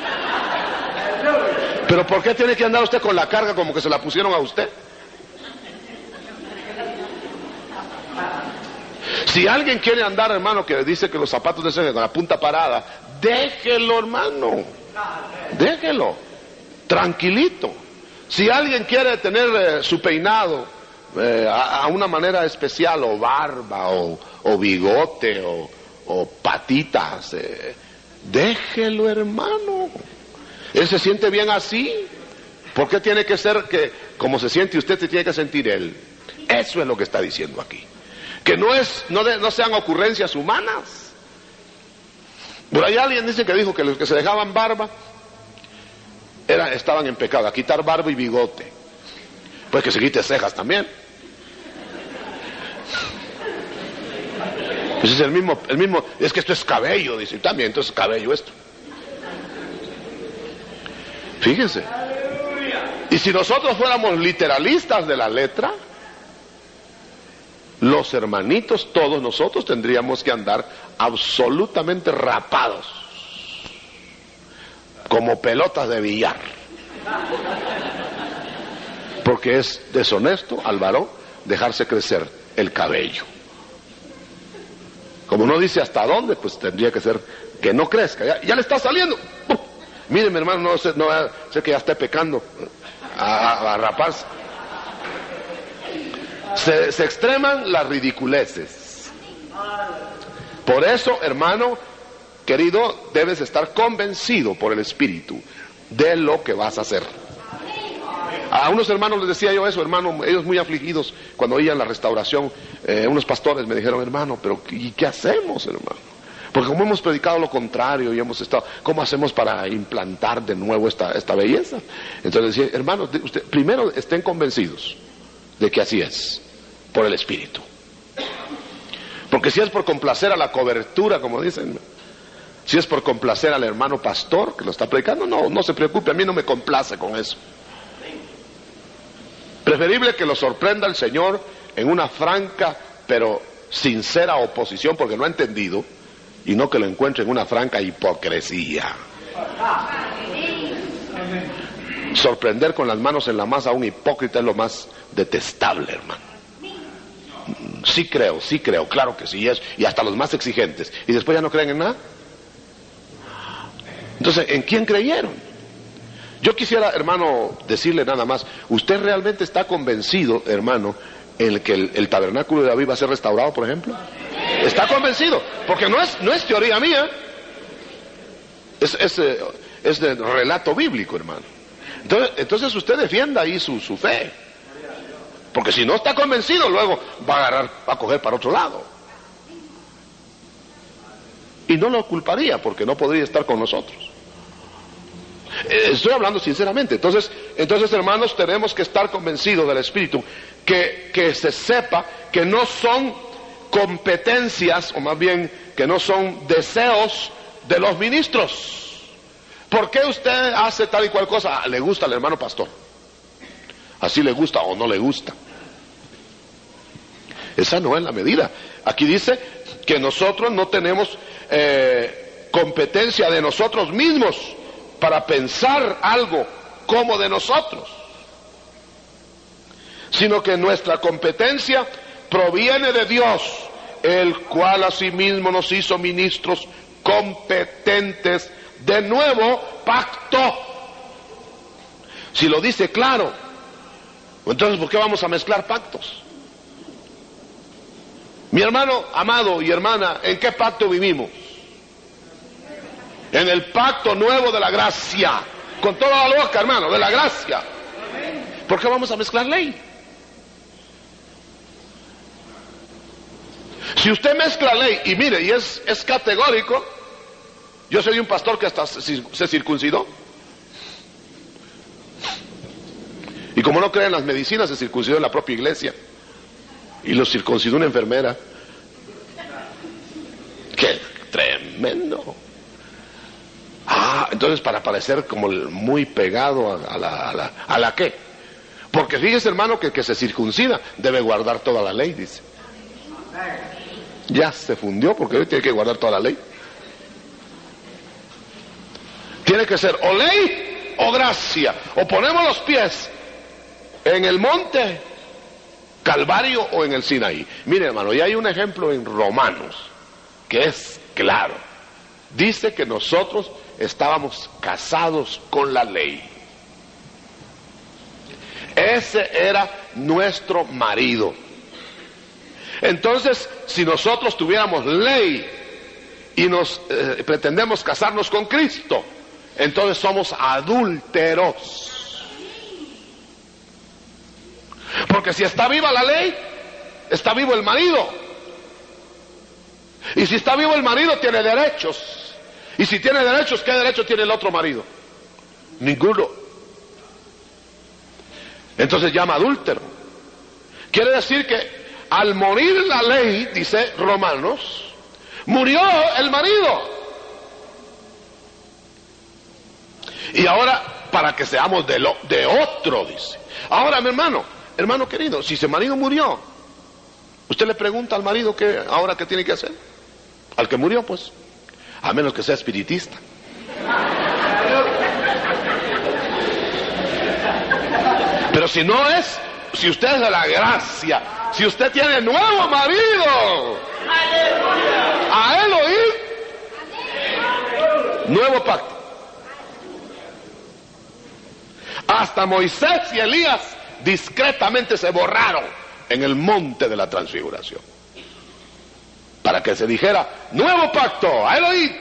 Pero ¿por qué tiene que andar usted con la carga como que se la pusieron a usted? Si alguien quiere andar, hermano, que dice que los zapatos de ese con la punta parada, déjelo, hermano, déjelo, tranquilito. Si alguien quiere tener eh, su peinado eh, a, a una manera especial, o barba, o, o bigote, o, o patitas, eh, déjelo, hermano. Él se siente bien así. ¿Por qué tiene que ser que como se siente usted se tiene que sentir él? Eso es lo que está diciendo aquí. Que no es, no, de, no sean ocurrencias humanas. Por ahí alguien dice que dijo que los que se dejaban barba era, estaban en pecado, a quitar barba y bigote. Pues que se quite cejas también. Pues es el mismo, el mismo, es que esto es cabello, dice, también, entonces cabello esto. Fíjense. Y si nosotros fuéramos literalistas de la letra, los hermanitos, todos nosotros tendríamos que andar absolutamente rapados, como pelotas de billar. Porque es deshonesto al varón dejarse crecer el cabello. Como no dice hasta dónde, pues tendría que ser que no crezca. Ya, ya le está saliendo. ¡Pum! Mire, mi hermano, no sé, no sé que ya esté pecando a, a, a raparse. Se, se extreman las ridiculeces. Por eso, hermano querido, debes estar convencido por el Espíritu de lo que vas a hacer. A unos hermanos les decía yo eso, hermano, ellos muy afligidos cuando oían la restauración, eh, unos pastores me dijeron, hermano, pero ¿y qué hacemos, hermano? Porque como hemos predicado lo contrario y hemos estado, ¿cómo hacemos para implantar de nuevo esta, esta belleza? Entonces decía, hermanos, usted, primero estén convencidos de que así es, por el Espíritu. Porque si es por complacer a la cobertura, como dicen, si es por complacer al hermano pastor que lo está predicando, no, no se preocupe, a mí no me complace con eso. Preferible que lo sorprenda el Señor en una franca pero sincera oposición porque no ha entendido, y no que lo encuentre en una franca hipocresía. Sorprender con las manos en la masa a un hipócrita es lo más detestable, hermano. Sí creo, sí creo, claro que sí es, y hasta los más exigentes, y después ya no creen en nada. Entonces, ¿en quién creyeron? Yo quisiera, hermano, decirle nada más, ¿usted realmente está convencido, hermano, en que el, el tabernáculo de David va a ser restaurado, por ejemplo? ¿Está convencido? Porque no es, no es teoría mía, es, es, es de relato bíblico, hermano. Entonces, entonces usted defienda ahí su, su fe, porque si no está convencido, luego va a agarrar, va a coger para otro lado. Y no lo culparía, porque no podría estar con nosotros. Estoy hablando sinceramente. Entonces, entonces hermanos, tenemos que estar convencidos del Espíritu, que, que se sepa que no son competencias, o más bien que no son deseos de los ministros. ¿Por qué usted hace tal y cual cosa? Ah, le gusta al hermano pastor, así le gusta o no le gusta. Esa no es la medida. Aquí dice que nosotros no tenemos eh, competencia de nosotros mismos para pensar algo como de nosotros, sino que nuestra competencia proviene de Dios, el cual asimismo nos hizo ministros competentes de nuevo pacto. Si lo dice claro, entonces ¿por qué vamos a mezclar pactos? Mi hermano amado y hermana, ¿en qué pacto vivimos? En el pacto nuevo de la gracia, con toda la boca, hermano, de la gracia. ¿Por qué vamos a mezclar ley? Si usted mezcla ley, y mire, y es, es categórico, yo soy un pastor que hasta se, se circuncidó, y como no creen en las medicinas, se circuncidó en la propia iglesia, y lo circuncidó una enfermera. ¡Qué tremendo! Ah, entonces para parecer como muy pegado a, a la, a la, ¿a la qué? Porque fíjese, hermano, que el que se circuncida debe guardar toda la ley, dice. Ya se fundió porque hoy tiene que guardar toda la ley. Tiene que ser o ley o gracia. O ponemos los pies en el monte Calvario o en el Sinaí. Mire, hermano, ya hay un ejemplo en Romanos que es claro. Dice que nosotros estábamos casados con la ley. Ese era nuestro marido. Entonces, si nosotros tuviéramos ley y nos eh, pretendemos casarnos con Cristo, entonces somos adúlteros. Porque si está viva la ley, está vivo el marido. Y si está vivo el marido, tiene derechos. Y si tiene derechos, ¿qué derecho tiene el otro marido? Ninguno. Entonces llama adúltero. Quiere decir que al morir la ley, dice Romanos, murió el marido. Y ahora, para que seamos de, lo, de otro, dice. Ahora, mi hermano, hermano querido, si ese marido murió, usted le pregunta al marido que ahora qué tiene que hacer. Al que murió, pues, a menos que sea espiritista. Pero si no es, si usted es de la gracia, si usted tiene nuevo marido, a él oír, nuevo pacto. Hasta Moisés y Elías discretamente se borraron en el monte de la transfiguración, para que se dijera, nuevo pacto, a él oír.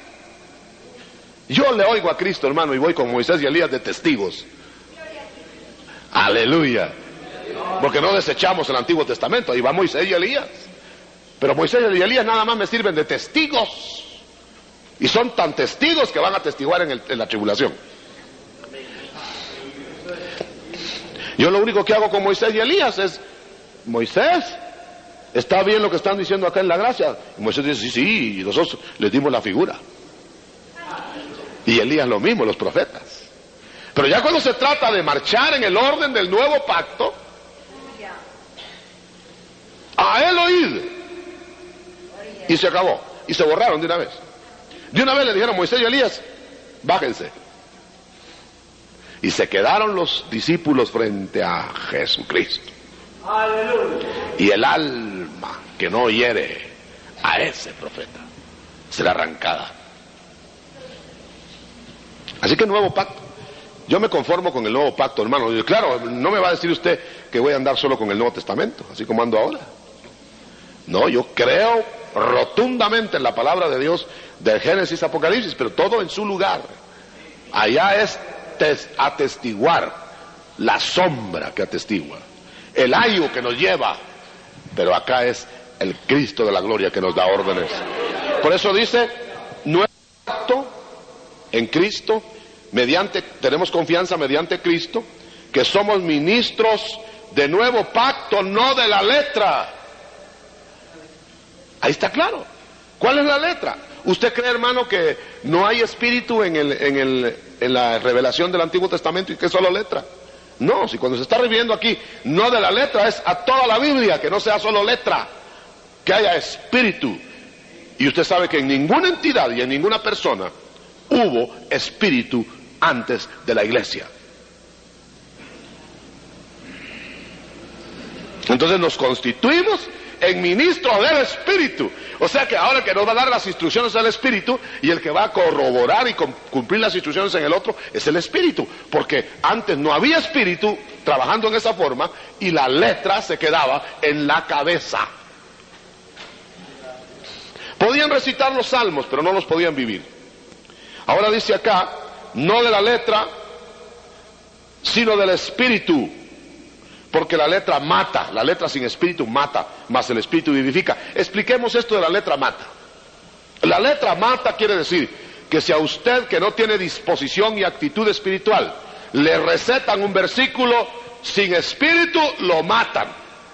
Yo le oigo a Cristo, hermano, y voy con Moisés y Elías de testigos. Aleluya. Porque no desechamos el Antiguo Testamento, ahí va Moisés y Elías. Pero Moisés y Elías nada más me sirven de testigos. Y son tan testigos que van a testiguar en, el, en la tribulación. Yo lo único que hago con Moisés y Elías es, Moisés, ¿está bien lo que están diciendo acá en la gracia? Y Moisés dice, sí, sí, y nosotros les dimos la figura. Y Elías lo mismo, los profetas. Pero ya cuando se trata de marchar en el orden del nuevo pacto, a él oíd, y se acabó, y se borraron de una vez. De una vez le dijeron: Moisés y Elías, bájense. Y se quedaron los discípulos frente a Jesucristo. ¡Aleluya! Y el alma que no oyere a ese profeta será arrancada. Así que nuevo pacto. Yo me conformo con el nuevo pacto, hermano. Y claro, no me va a decir usted que voy a andar solo con el Nuevo Testamento, así como ando ahora. No, yo creo rotundamente en la palabra de Dios del Génesis, Apocalipsis, pero todo en su lugar. Allá es atestiguar la sombra que atestigua, el ayo que nos lleva, pero acá es el Cristo de la gloria que nos da órdenes. Por eso dice: nuevo pacto en Cristo, mediante, tenemos confianza mediante Cristo, que somos ministros de nuevo pacto, no de la letra. Ahí está claro. ¿Cuál es la letra? ¿Usted cree, hermano, que no hay espíritu en, el, en, el, en la revelación del Antiguo Testamento y que es solo letra? No, si cuando se está refiriendo aquí, no de la letra, es a toda la Biblia, que no sea solo letra, que haya espíritu. Y usted sabe que en ninguna entidad y en ninguna persona hubo espíritu antes de la iglesia. Entonces nos constituimos en ministros del Espíritu. O sea que ahora el que nos va a dar las instrucciones es el Espíritu, y el que va a corroborar y cumplir las instrucciones en el otro es el Espíritu, porque antes no había Espíritu trabajando en esa forma y la letra se quedaba en la cabeza. Podían recitar los salmos, pero no los podían vivir. Ahora dice acá: no de la letra, sino del Espíritu. Porque la letra mata, la letra sin espíritu mata, mas el espíritu vivifica. Expliquemos esto de la letra mata. La letra mata quiere decir que si a usted, que no tiene disposición y actitud espiritual, le recetan un versículo sin espíritu, lo matan.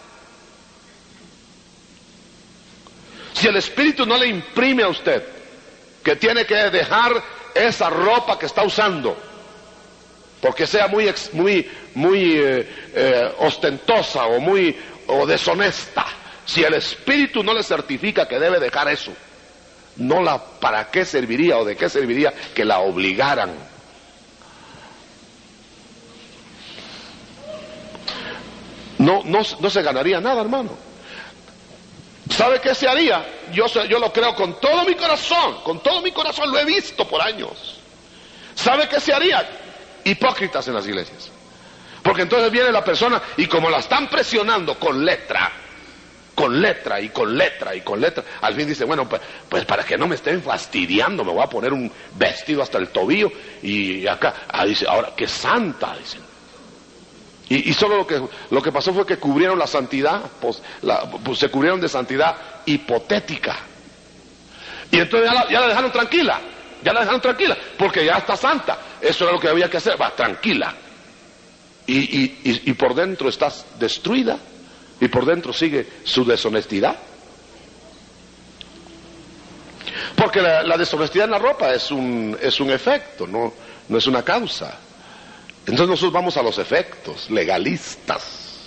Si el espíritu no le imprime a usted que tiene que dejar esa ropa que está usando, porque sea muy muy muy eh, eh, ostentosa o muy o deshonesta, si el espíritu no le certifica que debe dejar eso, no la, ¿para qué serviría o de qué serviría que la obligaran? No, no, no se ganaría nada, hermano. ¿Sabe qué se haría? Yo, yo lo creo con todo mi corazón, con todo mi corazón, lo he visto por años. ¿Sabe qué se haría? Hipócritas en las iglesias. Porque entonces viene la persona y como la están presionando con letra, con letra y con letra y con letra, al fin dice: bueno, pues, pues para que no me estén fastidiando, me voy a poner un vestido hasta el tobillo, y acá, ah, dice, ahora, qué santa, dicen. Y, y solo lo que, lo que pasó fue que cubrieron la santidad, pues, la, pues se cubrieron de santidad hipotética. Y entonces ya la, ya la dejaron tranquila. Ya la dejaron tranquila, porque ya está santa. Eso era lo que había que hacer, va, tranquila. Y, y, y, y por dentro estás destruida, y por dentro sigue su deshonestidad. Porque la, la deshonestidad en la ropa es un, es un efecto, no, no es una causa. Entonces nosotros vamos a los efectos, legalistas.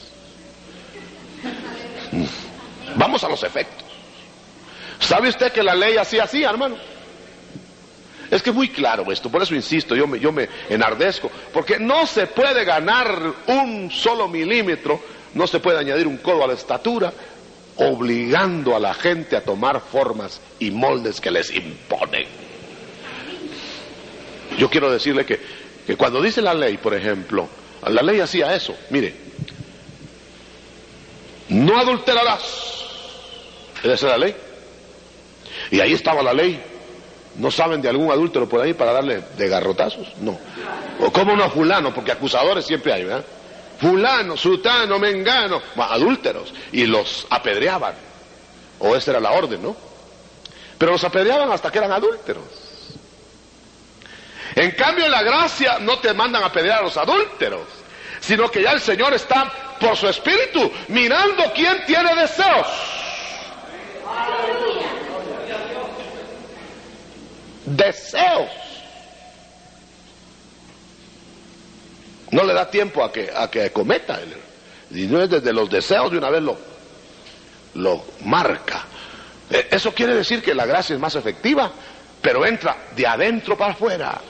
Vamos a los efectos. ¿Sabe usted que la ley hacía así, hermano? Es que es muy claro esto, por eso insisto, yo me, yo me enardezco, porque no se puede ganar un solo milímetro, no se puede añadir un codo a la estatura, obligando a la gente a tomar formas y moldes que les imponen. Yo quiero decirle que, que cuando dice la ley, por ejemplo, la ley hacía eso, mire, no adulterarás, esa es la ley, y ahí estaba la ley. ¿No saben de algún adúltero por ahí para darle de garrotazos? No. O como no fulano, porque acusadores siempre hay, ¿verdad? Fulano, sutano, mengano, adúlteros, y los apedreaban. O esa era la orden, ¿no? Pero los apedreaban hasta que eran adúlteros. En cambio, en la gracia no te mandan a apedrear a los adúlteros, sino que ya el Señor está por su espíritu mirando quién tiene deseos. Deseos. No le da tiempo a que, a que cometa. Y no es desde los deseos de una vez lo, lo marca. Eso quiere decir que la gracia es más efectiva, pero entra de adentro para afuera.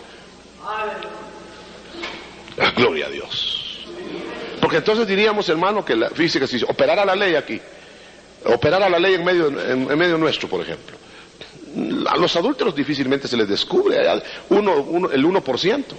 Gloria a Dios. Porque entonces diríamos, hermano, que la, fíjese que si operara la ley aquí, operara la ley en medio, en, en medio nuestro, por ejemplo, a los adúlteros difícilmente se les descubre, uno, uno, el uno por ciento.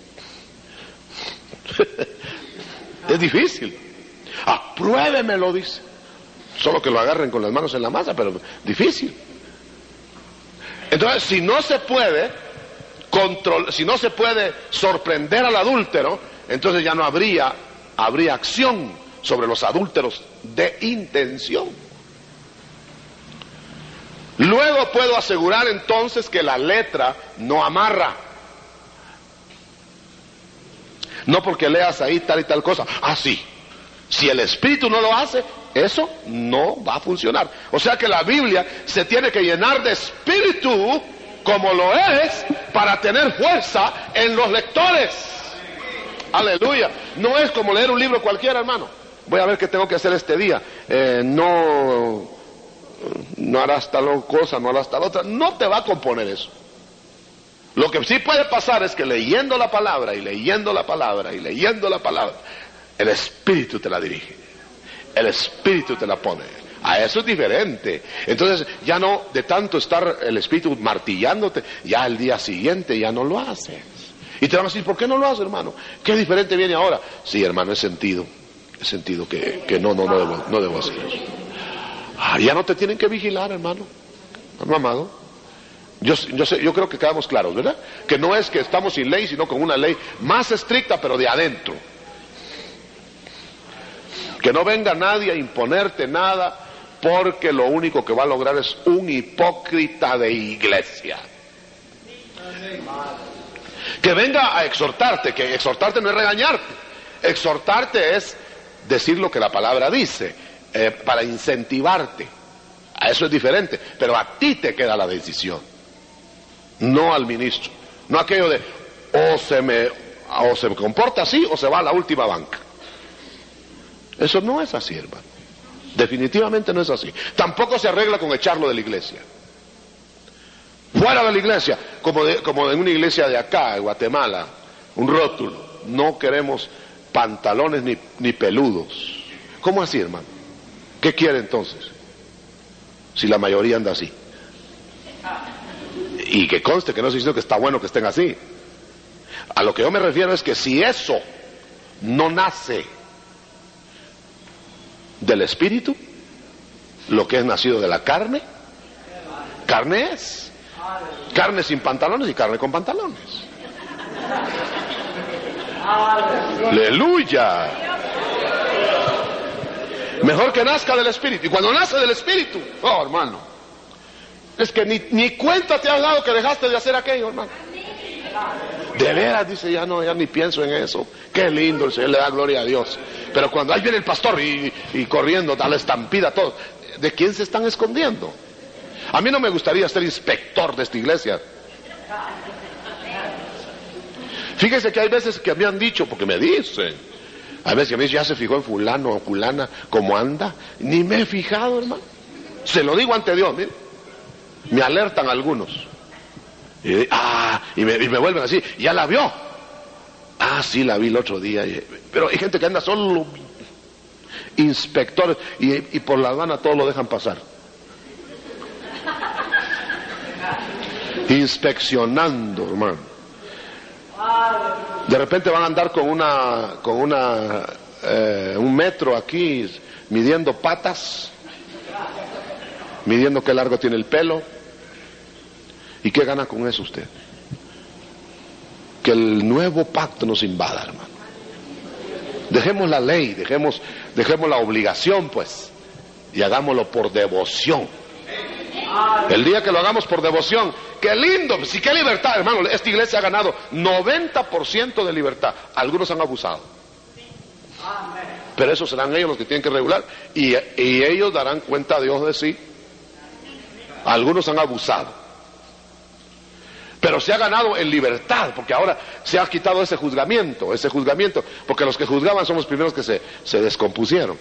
Es difícil. Apruébemelo, dice. Solo que lo agarren con las manos en la masa, pero difícil. Entonces, si no se puede control, si no se puede sorprender al adúltero, entonces ya no habría, habría acción sobre los adúlteros de intención. Luego puedo asegurar entonces que la letra no amarra. No porque leas ahí tal y tal cosa. Ah, sí. Si el Espíritu no lo hace, eso no va a funcionar. O sea que la Biblia se tiene que llenar de Espíritu, como lo es, para tener fuerza en los lectores. Aleluya. No es como leer un libro cualquiera, hermano. Voy a ver qué tengo que hacer este día. Eh, no, no harás tal cosa, no harás tal otra. No te va a componer eso. Lo que sí puede pasar es que leyendo la palabra y leyendo la palabra y leyendo la palabra, el Espíritu te la dirige, el Espíritu te la pone. A eso es diferente. Entonces ya no de tanto estar el Espíritu martillándote, ya al día siguiente ya no lo haces. Y te van a decir, ¿por qué no lo haces, hermano? ¿Qué diferente viene ahora? Sí, hermano, es sentido, es sentido que, que no, no, no debo, no debo hacer eso. Ah, ya no te tienen que vigilar, hermano, hermano amado. Yo, yo, sé, yo creo que quedamos claros, ¿verdad? Que no es que estamos sin ley, sino con una ley más estricta, pero de adentro. Que no venga nadie a imponerte nada, porque lo único que va a lograr es un hipócrita de iglesia. Que venga a exhortarte, que exhortarte no es regañarte, exhortarte es decir lo que la palabra dice, eh, para incentivarte. A eso es diferente, pero a ti te queda la decisión. No al ministro, no aquello de o se me o se me comporta así o se va a la última banca. Eso no es así, hermano. Definitivamente no es así. Tampoco se arregla con echarlo de la iglesia. Fuera de la iglesia, como de, como en una iglesia de acá, de Guatemala, un rótulo. No queremos pantalones ni, ni peludos. ¿Cómo así, hermano? ¿Qué quiere entonces? Si la mayoría anda así. Y que conste que no estoy diciendo que está bueno que estén así. A lo que yo me refiero es que si eso no nace del Espíritu, lo que es nacido de la carne, carne es. Carne sin pantalones y carne con pantalones. Aleluya. Mejor que nazca del Espíritu. Y cuando nace del Espíritu, oh hermano, es que ni, ni cuenta te has dado que dejaste de hacer aquello, hermano. De veras, dice, ya no, ya ni pienso en eso. Qué lindo, el Señor le da gloria a Dios. Pero cuando ahí viene el pastor y, y corriendo, da la estampida, todo. ¿De quién se están escondiendo? A mí no me gustaría ser inspector de esta iglesia. Fíjese que hay veces que me han dicho, porque me dicen, hay veces que me dicen, ya se fijó en fulano o fulana, cómo anda. Ni me he fijado, hermano. Se lo digo ante Dios, mire. Me alertan algunos. Y, ah, y, me, y me vuelven así, ¿ya la vio? Ah, sí, la vi el otro día. Pero hay gente que anda solo inspectores y, y por la Habana todo lo dejan pasar. Inspeccionando, hermano. De repente van a andar con una, con una, eh, un metro aquí, midiendo patas, midiendo qué largo tiene el pelo. ¿Y qué gana con eso usted? Que el nuevo pacto nos invada, hermano. Dejemos la ley, dejemos, dejemos la obligación, pues, y hagámoslo por devoción. El día que lo hagamos por devoción, qué lindo, sí, qué libertad, hermano. Esta iglesia ha ganado noventa por ciento de libertad. Algunos han abusado, pero esos serán ellos los que tienen que regular, y, y ellos darán cuenta a Dios de sí. Algunos han abusado, pero se ha ganado en libertad, porque ahora se ha quitado ese juzgamiento, ese juzgamiento, porque los que juzgaban son los primeros que se, se descompusieron.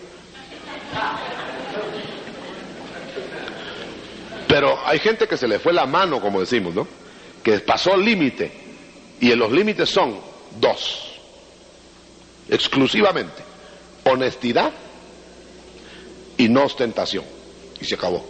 Pero hay gente que se le fue la mano, como decimos, ¿no? Que pasó el límite, y en los límites son dos, exclusivamente, honestidad y no ostentación, y se acabó.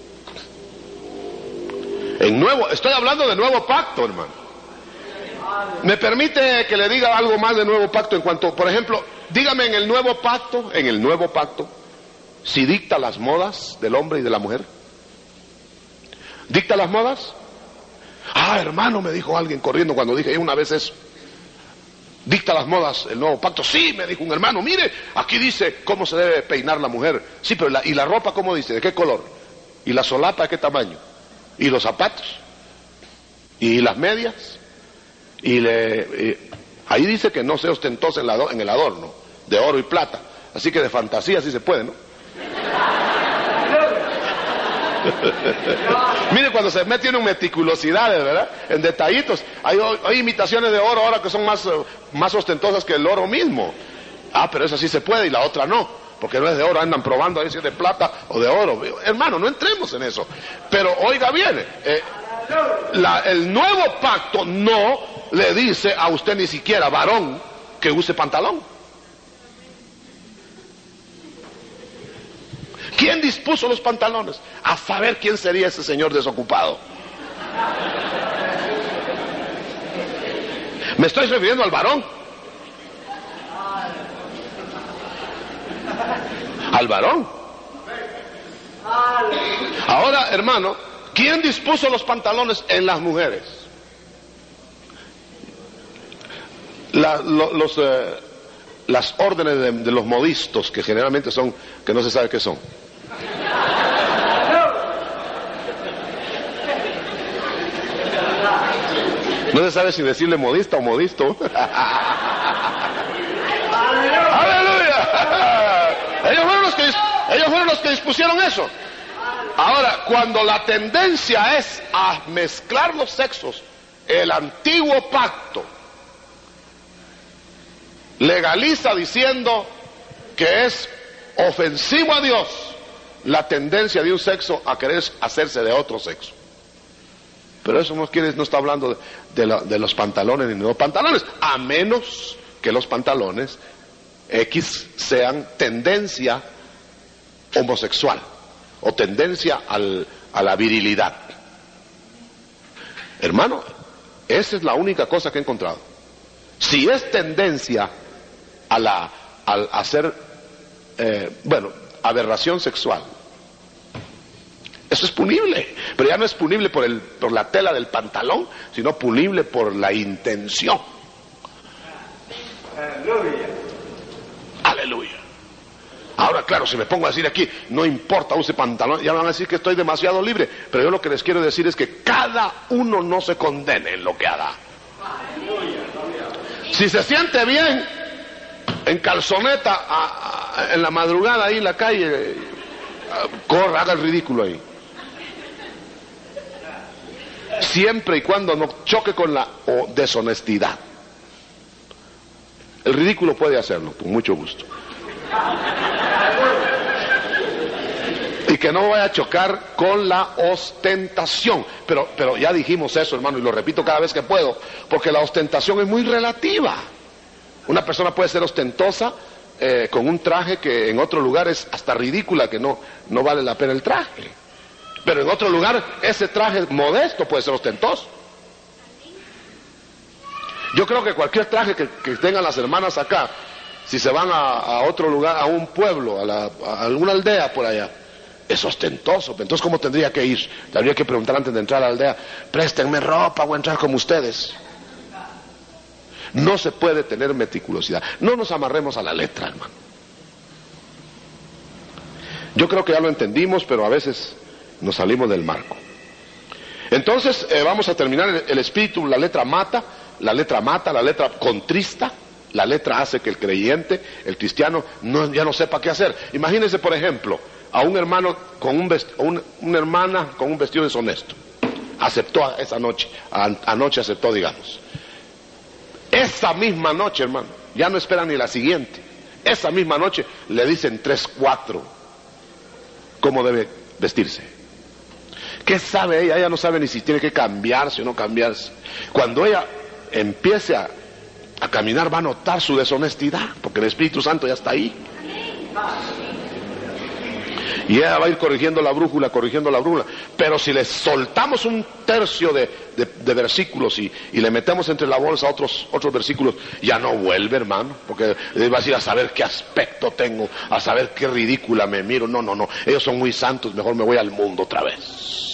En nuevo, estoy hablando de nuevo pacto, hermano. ¿Me permite que le diga algo más de nuevo pacto en cuanto, por ejemplo, dígame en el nuevo pacto, en el nuevo pacto, si dicta las modas del hombre y de la mujer? ¿Dicta las modas? Ah, hermano, me dijo alguien corriendo cuando dije una vez eso. ¿Dicta las modas el nuevo pacto? Sí, me dijo un hermano, mire, aquí dice cómo se debe peinar la mujer. Sí, pero la, ¿y la ropa cómo dice? ¿De qué color? ¿Y la solapa de qué tamaño? ¿Y los zapatos? ¿Y las medias? Y le, y, ahí dice que no sea ostentosa en, la, en el adorno, de oro y plata. Así que de fantasía sí se puede, ¿no? Mire, cuando se mete en meticulosidades, ¿verdad? En detallitos. Hay, hay imitaciones de oro ahora que son más, más ostentosas que el oro mismo. Ah, pero esa sí se puede y la otra no, porque no es de oro, andan probando a ver si es de plata o de oro. Hermano, no entremos en eso. Pero oiga bien, eh, la, el nuevo pacto no le dice a usted ni siquiera, varón, que use pantalón. ¿Quién dispuso los pantalones? A saber quién sería ese señor desocupado. Me estoy refiriendo al varón. Al varón. Ahora, hermano, ¿quién dispuso los pantalones en las mujeres? La, lo, los, eh, las órdenes de, de los modistos, que generalmente son, que no se sabe qué son. No se sabe si decirle modista o modisto. ¡Aleluya! Ellos fueron los que, ellos fueron los que dispusieron eso. Ahora, cuando la tendencia es a mezclar los sexos, el antiguo pacto legaliza diciendo que es ofensivo a Dios la tendencia de un sexo a querer hacerse de otro sexo. Pero eso no quiere, no está hablando de, de, la, de los pantalones ni de los pantalones, a menos que los pantalones X sean tendencia homosexual o tendencia al, a la virilidad. Hermano, esa es la única cosa que he encontrado. Si es tendencia a la a, a hacer eh, bueno, aberración sexual, eso es punible, pero ya no es punible por el por la tela del pantalón, sino punible por la intención. Aleluya. Aleluya. Ahora, claro, si me pongo a decir aquí, no importa, use pantalón, ya van a decir que estoy demasiado libre, pero yo lo que les quiero decir es que cada uno no se condene en lo que haga. Si se siente bien en calzoneta a, a, en la madrugada ahí en la calle, corra, haga el ridículo ahí. Siempre y cuando no choque con la oh, deshonestidad. El ridículo puede hacerlo, con mucho gusto. Y que no vaya a chocar con la ostentación. Pero, pero ya dijimos eso, hermano, y lo repito cada vez que puedo, porque la ostentación es muy relativa. Una persona puede ser ostentosa eh, con un traje que en otro lugar es hasta ridícula, que no, no vale la pena el traje. Pero en otro lugar ese traje modesto puede ser ostentoso. Yo creo que cualquier traje que, que tengan las hermanas acá, si se van a, a otro lugar, a un pueblo, a, la, a alguna aldea por allá, es ostentoso. Entonces, ¿cómo tendría que ir? Tendría que preguntar antes de entrar a la aldea, préstenme ropa, voy a entrar como ustedes. No se puede tener meticulosidad. No nos amarremos a la letra, hermano. Yo creo que ya lo entendimos, pero a veces nos salimos del marco. Entonces, eh, vamos a terminar el, el espíritu. La letra mata, la letra mata, la letra contrista. La letra hace que el creyente, el cristiano, no, ya no sepa qué hacer. Imagínense, por ejemplo, a un hermano con un vestido, un, una hermana con un vestido deshonesto. aceptó esa noche, an- anoche aceptó, digamos. Esa misma noche, hermano, ya no esperan ni la siguiente. Esa misma noche le dicen tres, cuatro cómo debe vestirse. ¿Qué sabe ella? Ella no sabe ni si tiene que cambiarse o no cambiarse. Cuando ella empiece a, a caminar, va a notar su deshonestidad, porque el Espíritu Santo ya está ahí. Y ella va a ir corrigiendo la brújula, corrigiendo la brújula. Pero si le soltamos un tercio de, de, de versículos y, y le metemos entre la bolsa otros, otros versículos, ya no vuelve, hermano. Porque va a decir, a saber qué aspecto tengo, a saber qué ridícula me miro. No, no, no. Ellos son muy santos, mejor me voy al mundo otra vez.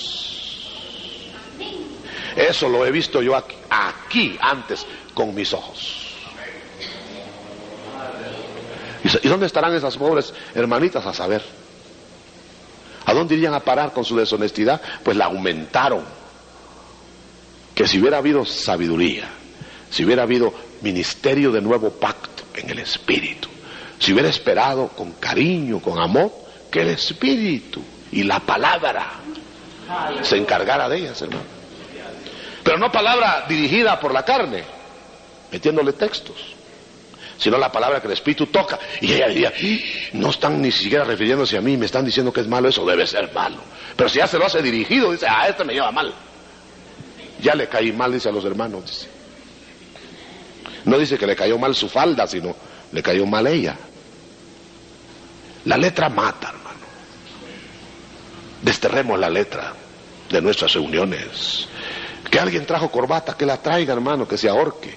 Eso lo he visto yo aquí, aquí antes con mis ojos. ¿Y dónde estarán esas pobres hermanitas a saber? ¿A dónde irían a parar con su deshonestidad? Pues la aumentaron. Que si hubiera habido sabiduría, si hubiera habido ministerio de nuevo pacto en el Espíritu, si hubiera esperado con cariño, con amor, que el Espíritu y la palabra se encargara de ellas, hermano. Pero no palabra dirigida por la carne, metiéndole textos, sino la palabra que el Espíritu toca. Y ella diría, no están ni siquiera refiriéndose a mí, me están diciendo que es malo, eso debe ser malo. Pero si ya se lo hace dirigido, dice, ah, este me lleva mal. Ya le caí mal, dice a los hermanos. Dice. No dice que le cayó mal su falda, sino le cayó mal ella. La letra mata, hermano. Desterremos la letra de nuestras reuniones. Que alguien trajo corbata, que la traiga, hermano, que se ahorque.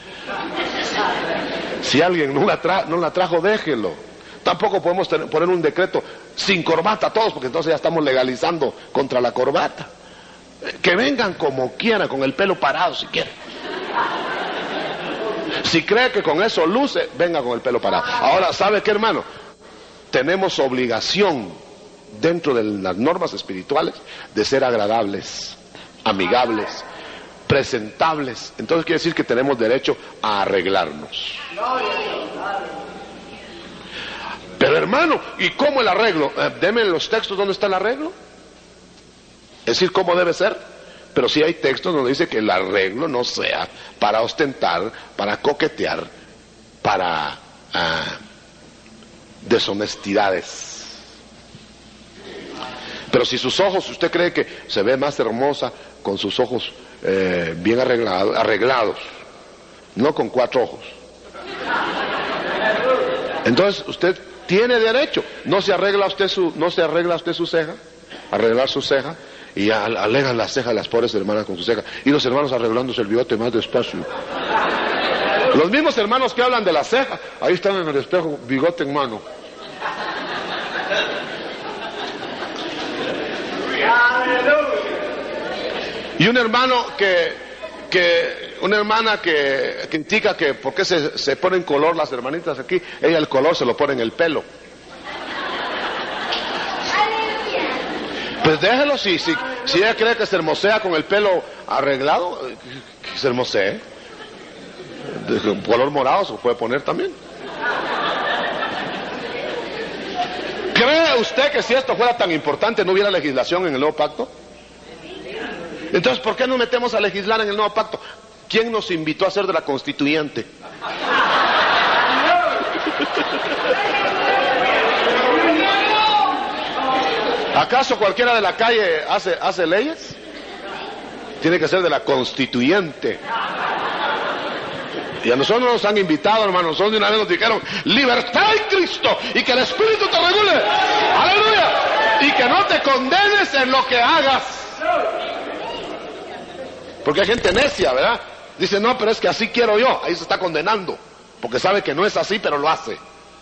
Si alguien no la, tra no la trajo, déjelo. Tampoco podemos tener, poner un decreto sin corbata todos, porque entonces ya estamos legalizando contra la corbata. Que vengan como quieran, con el pelo parado si quieren. Si cree que con eso luce, venga con el pelo parado. Ahora, ¿sabe qué, hermano? Tenemos obligación, dentro de las normas espirituales, de ser agradables, amigables, presentables. Entonces quiere decir que tenemos derecho a arreglarnos. Pero, hermano, ¿y cómo el arreglo? Eh, deme los textos donde está el arreglo. Es decir, ¿cómo debe ser? Pero sí hay textos donde dice que el arreglo no sea para ostentar, para coquetear, para uh, deshonestidades. Pero si sus ojos, usted cree que se ve más hermosa con sus ojos eh, bien arreglados, arreglados, no con cuatro ojos. Entonces usted tiene derecho. No se arregla usted su, no se arregla usted su ceja, arreglar su ceja. Y alegan las cejas las pobres hermanas con sus cejas. Y los hermanos arreglándose el bigote más despacio. Los mismos hermanos que hablan de la ceja, ahí están en el espejo, bigote en mano. Y un hermano que, que una hermana que critica que por qué se, se ponen color las hermanitas aquí, ella el color se lo pone en el pelo. Pues déjelo, si, si, si ella cree que se hermosea con el pelo arreglado, que se hermosee. De color morado se puede poner también. ¿Cree usted que si esto fuera tan importante no hubiera legislación en el nuevo pacto? Entonces, ¿por qué no metemos a legislar en el nuevo pacto? ¿Quién nos invitó a ser de la constituyente? ¿Acaso cualquiera de la calle hace, hace leyes? Tiene que ser de la constituyente. Y a nosotros nos han invitado, hermanos. Nosotros de una vez nos dijeron, libertad en Cristo, y que el Espíritu te regule. ¡Aleluya! Y que no te condenes en lo que hagas. Porque hay gente necia, ¿verdad? Dice, no, pero es que así quiero yo. Ahí se está condenando, porque sabe que no es así, pero lo hace.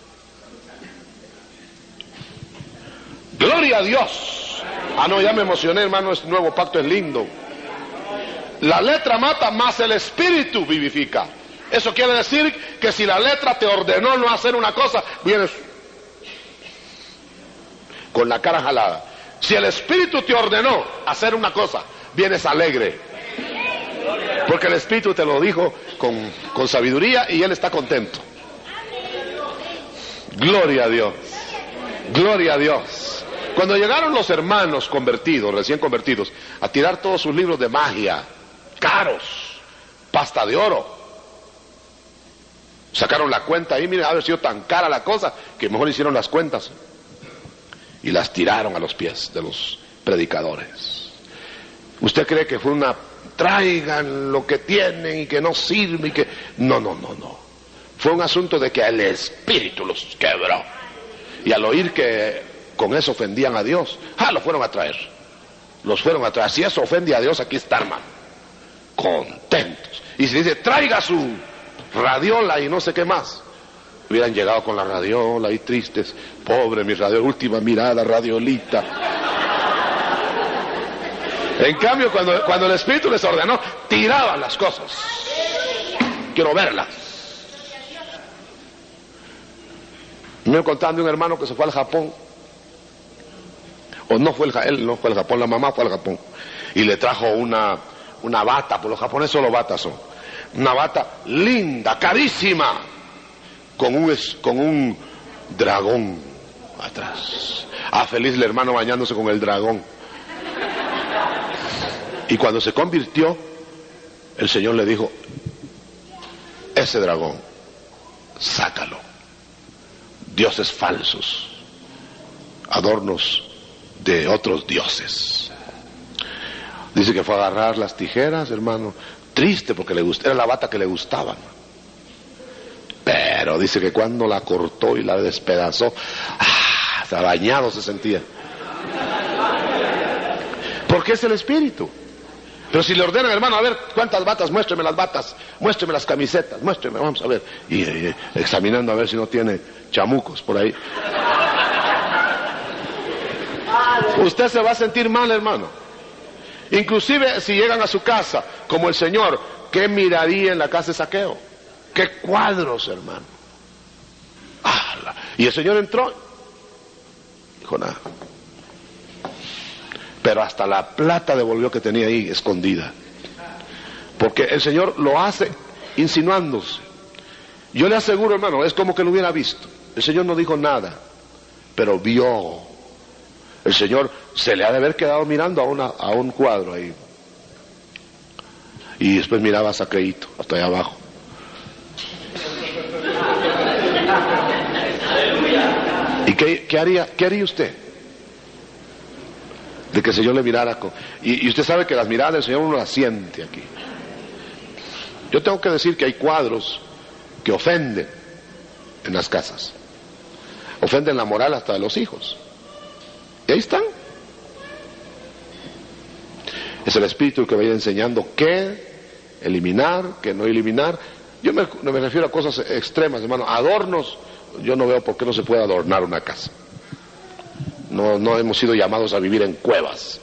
Gloria a Dios. Ah, no, ya me emocioné, hermano, este nuevo pacto es lindo. La letra mata, más el Espíritu vivifica. Eso quiere decir que si la letra te ordenó no hacer una cosa, vienes con la cara jalada. Si el Espíritu te ordenó hacer una cosa, vienes alegre. Porque el Espíritu te lo dijo con, con sabiduría y Él está contento. Gloria a Dios. Gloria a Dios. Cuando llegaron los hermanos convertidos, recién convertidos, a tirar todos sus libros de magia, caros, pasta de oro, sacaron la cuenta ahí, miren, ha sido tan cara la cosa, que mejor hicieron las cuentas y las tiraron a los pies de los predicadores. ¿Usted cree que fue una, traigan lo que tienen y que no sirve y que... No, no, no, no. Fue un asunto de que el Espíritu los quebró. Y al oír que con eso ofendían a Dios, ah, los fueron a traer. Los fueron a traer. Si eso ofende a Dios, aquí está, hermano. Contentos. Y si dice, traiga su radiola y no sé qué más. Hubieran llegado con la radiola y tristes. Pobre mi radiola, última mirada, radiolita. En cambio, cuando, cuando el Espíritu les ordenó, tiraban las cosas. Quiero verlas. Me contaban de un hermano que se fue al Japón. O no fue el, él no fue al Japón, la mamá fue al Japón. Y le trajo una, una bata, por los japoneses solo batas son. Una bata linda, carísima. Con un, con un dragón atrás. Ah, feliz el hermano bañándose con el dragón. Y cuando se convirtió, el Señor le dijo, ese dragón, sácalo. Dioses falsos, adornos de otros dioses. Dice que fue a agarrar las tijeras, hermano, triste porque le gustaba, era la bata que le gustaba. Pero dice que cuando la cortó y la despedazó, ¡ah! Hasta bañado se sentía. Porque es el Espíritu. Pero si le ordenan, hermano, a ver, ¿cuántas batas? Muéstreme las batas, muéstreme las camisetas, muéstreme, vamos a ver. Y eh, examinando a ver si no tiene chamucos por ahí. Usted se va a sentir mal, hermano. Inclusive si llegan a su casa, como el Señor, ¿qué miraría en la casa de Saqueo? ¿Qué cuadros, hermano? ¡Ah! Y el Señor entró. Dijo nada. Pero hasta la plata devolvió que tenía ahí escondida. Porque el Señor lo hace insinuándose. Yo le aseguro, hermano, es como que lo hubiera visto. El Señor no dijo nada, pero vio. El Señor se le ha de haber quedado mirando a, una, a un cuadro ahí. Y después miraba a Saqueíto, hasta allá abajo. ¿Y qué, qué haría, qué haría usted? De que el Señor le mirara con... Y, y usted sabe que las miradas del Señor uno las siente aquí. Yo tengo que decir que hay cuadros que ofenden en las casas. Ofenden la moral hasta de los hijos. Y ahí están. Es el Espíritu el que va a ir enseñando qué eliminar, qué no eliminar. Yo me, me refiero a cosas extremas, hermano. Adornos, yo no veo por qué no se puede adornar una casa. No, no hemos sido llamados a vivir en cuevas.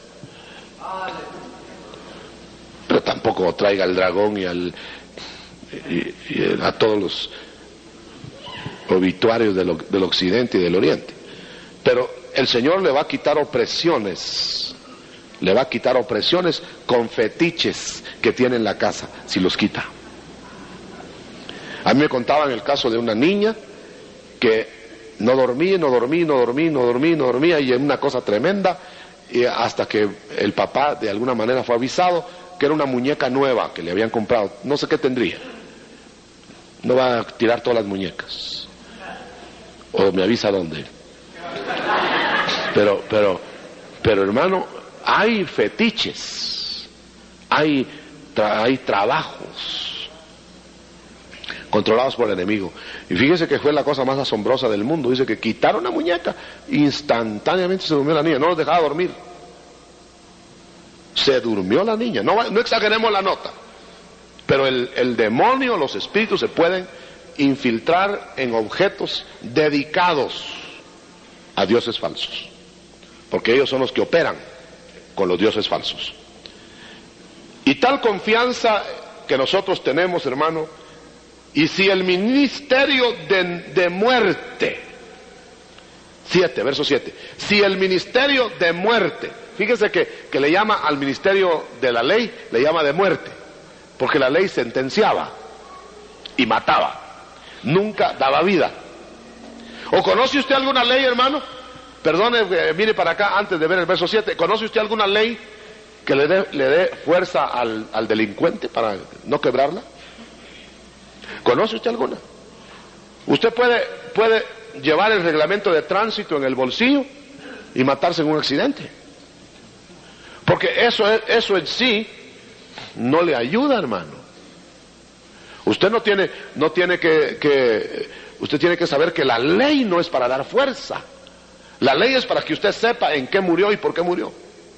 Pero tampoco traiga al dragón y, al, y, y a todos los obituarios del, del occidente y del oriente. Pero el Señor le va a quitar opresiones. Le va a quitar opresiones con fetiches que tiene en la casa, si los quita. A mí me contaban el caso de una niña que no dormía, no dormía, no dormía, no dormía, no dormía, y en una cosa tremenda, y hasta que el papá de alguna manera fue avisado que era una muñeca nueva que le habían comprado, no sé qué tendría. No va a tirar todas las muñecas. O me avisa dónde. Pero, pero, pero hermano, hay fetiches, hay, tra hay trabajos controlados por el enemigo. Y fíjese que fue la cosa más asombrosa del mundo. Dice que quitaron la muñeca, instantáneamente se durmió la niña, no los dejaba dormir. Se durmió la niña, no, no exageremos la nota. Pero el, el demonio, los espíritus se pueden infiltrar en objetos dedicados a dioses falsos. Porque ellos son los que operan con los dioses falsos. Y tal confianza que nosotros tenemos, hermano, y si el ministerio de, de muerte, siete, verso siete, si el ministerio de muerte, fíjese que, que le llama al ministerio de la ley, le llama de muerte, porque la ley sentenciaba y mataba, nunca daba vida. ¿O conoce usted alguna ley, hermano, perdone, eh, mire para acá antes de ver el verso siete. ¿Conoce usted alguna ley que le dé le dé fuerza al, al delincuente para no quebrarla? ¿Conoce usted alguna? Usted puede, puede llevar el reglamento de tránsito en el bolsillo y matarse en un accidente. Porque eso, es, eso en sí no le ayuda, hermano. Usted no tiene, no tiene que, que, usted tiene que saber que la ley no es para dar fuerza. La ley es para que usted sepa en qué murió y por qué murió.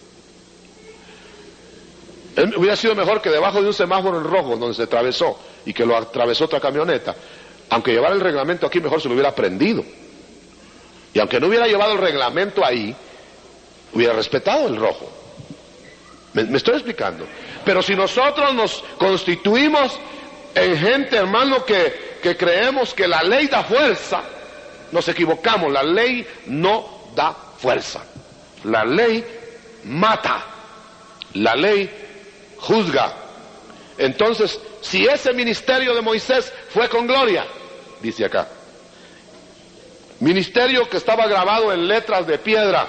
Hubiera sido mejor que debajo de un semáforo en rojo donde se atravesó y que lo atravesó otra camioneta, aunque llevara el reglamento aquí, mejor se lo hubiera aprendido. Y aunque no hubiera llevado el reglamento ahí, hubiera respetado el rojo. ¿Me, me estoy explicando? Pero si nosotros nos constituimos en gente, hermano, que, que creemos que la ley da fuerza, nos equivocamos. La ley no da fuerza. La ley mata. La ley juzga. Entonces, si ese ministerio de Moisés fue con gloria, dice acá, ministerio que estaba grabado en letras de piedra,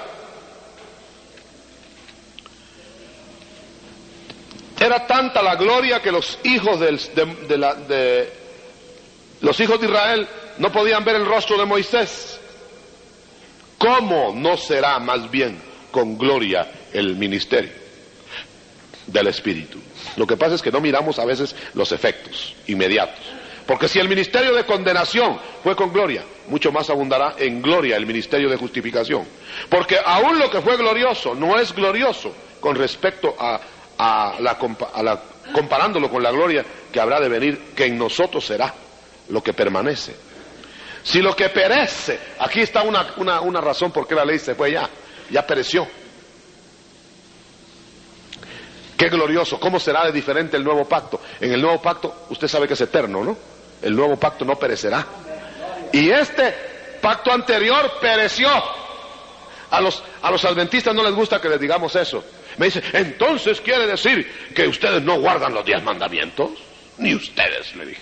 era tanta la gloria que los hijos del, de, de, la, de los hijos de Israel no podían ver el rostro de Moisés. ¿Cómo no será más bien con gloria el ministerio del Espíritu? Lo que pasa es que no miramos a veces los efectos inmediatos. Porque si el ministerio de condenación fue con gloria, mucho más abundará en gloria el ministerio de justificación. Porque aún lo que fue glorioso no es glorioso con respecto a, a, la, a la, comparándolo con la gloria que habrá de venir, que en nosotros será lo que permanece. Si lo que perece, aquí está una, una, una razón por qué la ley se fue ya, ya pereció. Qué glorioso, ¿cómo será de diferente el nuevo pacto? En el nuevo pacto, usted sabe que es eterno, ¿no? El nuevo pacto no perecerá. Y este pacto anterior pereció. A los, a los adventistas no les gusta que les digamos eso. Me dice, entonces quiere decir que ustedes no guardan los diez mandamientos. Ni ustedes, le dije.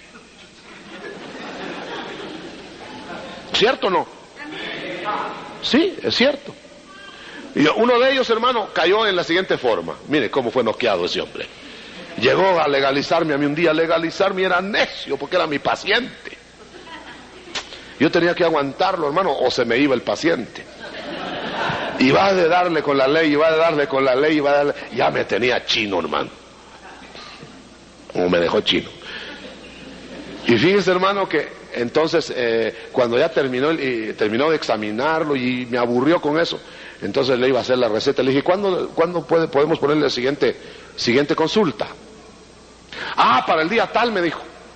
¿Cierto o no? Sí, es cierto. Y uno de ellos, hermano, cayó en la siguiente forma. Mire cómo fue noqueado ese hombre. Llegó a legalizarme a mí un día. Legalizarme era necio porque era mi paciente. Yo tenía que aguantarlo, hermano, o se me iba el paciente. Y va de darle con la ley, y va de darle con la ley, y va de darle. Ya me tenía chino, hermano. Como me dejó chino. Y fíjese, hermano, que entonces eh, cuando ya terminó, y terminó de examinarlo y me aburrió con eso, entonces le iba a hacer la receta. Le dije, ¿cuándo, ¿cuándo puede, podemos ponerle la siguiente, siguiente consulta? Ah, para el día tal, me dijo.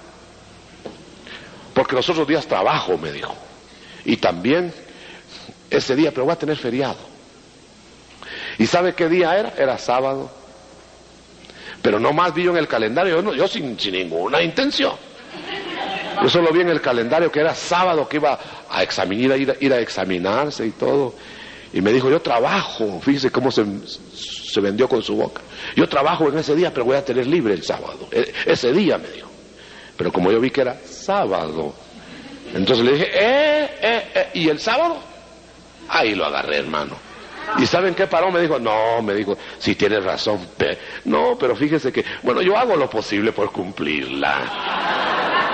Porque los otros días trabajo, me dijo. Y también ese día, pero voy a tener feriado. ¿Y sabe qué día era? Era sábado. Pero no más vi yo en el calendario, yo, no, yo sin, sin ninguna intención. Yo solo vi en el calendario que era sábado, que iba a examinar, ir a, ir a examinarse y todo. Y me dijo, yo trabajo, fíjese cómo se, se vendió con su boca. Yo trabajo en ese día, pero voy a tener libre el sábado. E, ese día, me dijo. Pero como yo vi que era sábado, entonces le dije, eh, eh, eh, ¿y el sábado? Ahí lo agarré, hermano. ¿Y saben qué paró? Me dijo, no, me dijo, si tienes razón, pe. No, pero fíjese que, bueno, yo hago lo posible por cumplirla.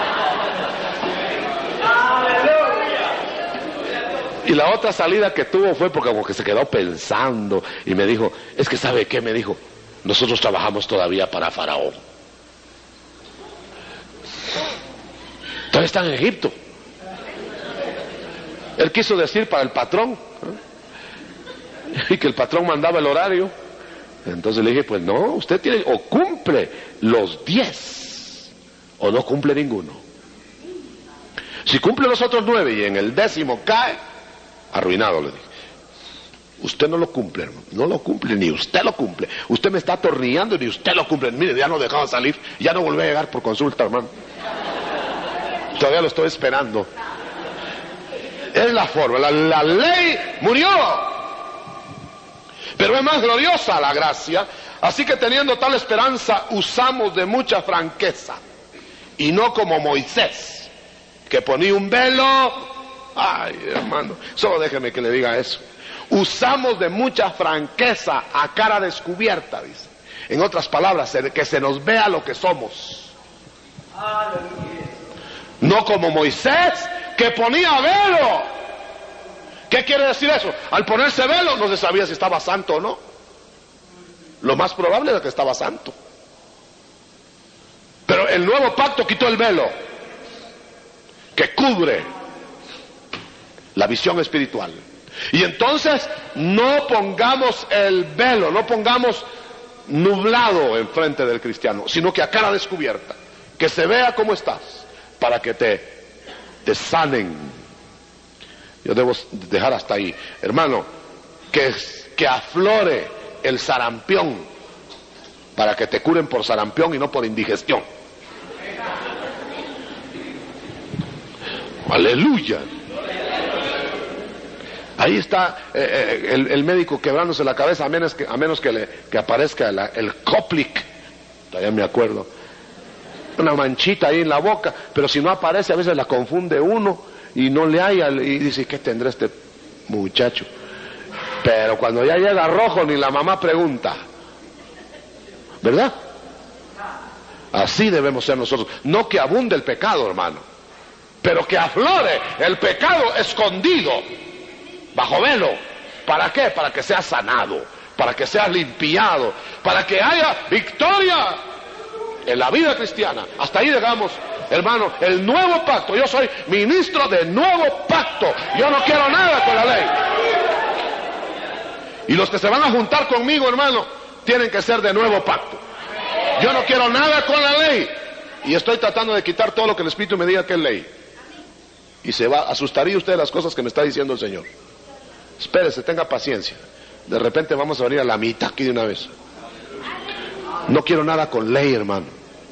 Y la otra salida que tuvo fue porque como que se quedó pensando y me dijo, es que ¿sabe qué? Me dijo, nosotros trabajamos todavía para Faraón. Todavía está en Egipto. Él quiso decir para el patrón, ¿eh? Y que el patrón mandaba el horario. Entonces le dije, pues no, usted tiene, o cumple los diez o no cumple ninguno. Si cumple los otros nueve y en el décimo cae, arruinado, le dije. Usted no lo cumple, hermano. No lo cumple, ni usted lo cumple. Usted me está atornillando, ni usted lo cumple. Mire, ya no dejaba salir, ya no volví a llegar por consulta, hermano. Todavía lo estoy esperando. Es la forma, la, la ley murió. Pero es más gloriosa la gracia. Así que teniendo tal esperanza, usamos de mucha franqueza. Y no como Moisés, que ponía un velo. Ay, hermano, solo déjeme que le diga eso. usamos de mucha franqueza a cara descubierta, dice. En otras palabras, que se nos vea lo que somos. No como Moisés, que ponía velo. ¿Qué quiere decir eso? Al ponerse velo no se sabía si estaba santo o no. Lo más probable era que estaba santo. Pero el nuevo pacto quitó el velo que cubre la visión espiritual. Y entonces no pongamos el velo, no pongamos nublado enfrente del cristiano, sino que a cara descubierta, que se vea cómo estás, para que te, te sanen. Yo debo dejar hasta ahí, hermano, que, que aflore el sarampión, para que te curen por sarampión y no por indigestión. Aleluya. Ahí está eh, el, el médico quebrándose la cabeza, a menos que, a menos que, le, que aparezca la, el Coplic, todavía me acuerdo, una manchita ahí en la boca, pero si no aparece a veces la confunde uno y no le haya, y dice, ¿qué tendrá este muchacho? Pero cuando ya llega rojo ni la mamá pregunta, ¿verdad? Así debemos ser nosotros, no que abunde el pecado, hermano, pero que aflore el pecado escondido bajo velo. ¿Para qué? Para que sea sanado, para que sea limpiado, para que haya victoria en la vida cristiana. Hasta ahí llegamos, hermano. El nuevo pacto, yo soy ministro del nuevo pacto, yo no quiero nada con la ley. Y los que se van a juntar conmigo, hermano, tienen que ser de nuevo pacto. Yo no quiero nada con la ley, y estoy tratando de quitar todo lo que el Espíritu me diga que es ley. Y se va, asustaría usted de las cosas que me está diciendo el Señor. Espérese, tenga paciencia. De repente vamos a venir a la mitad aquí de una vez. No quiero nada con ley, hermano.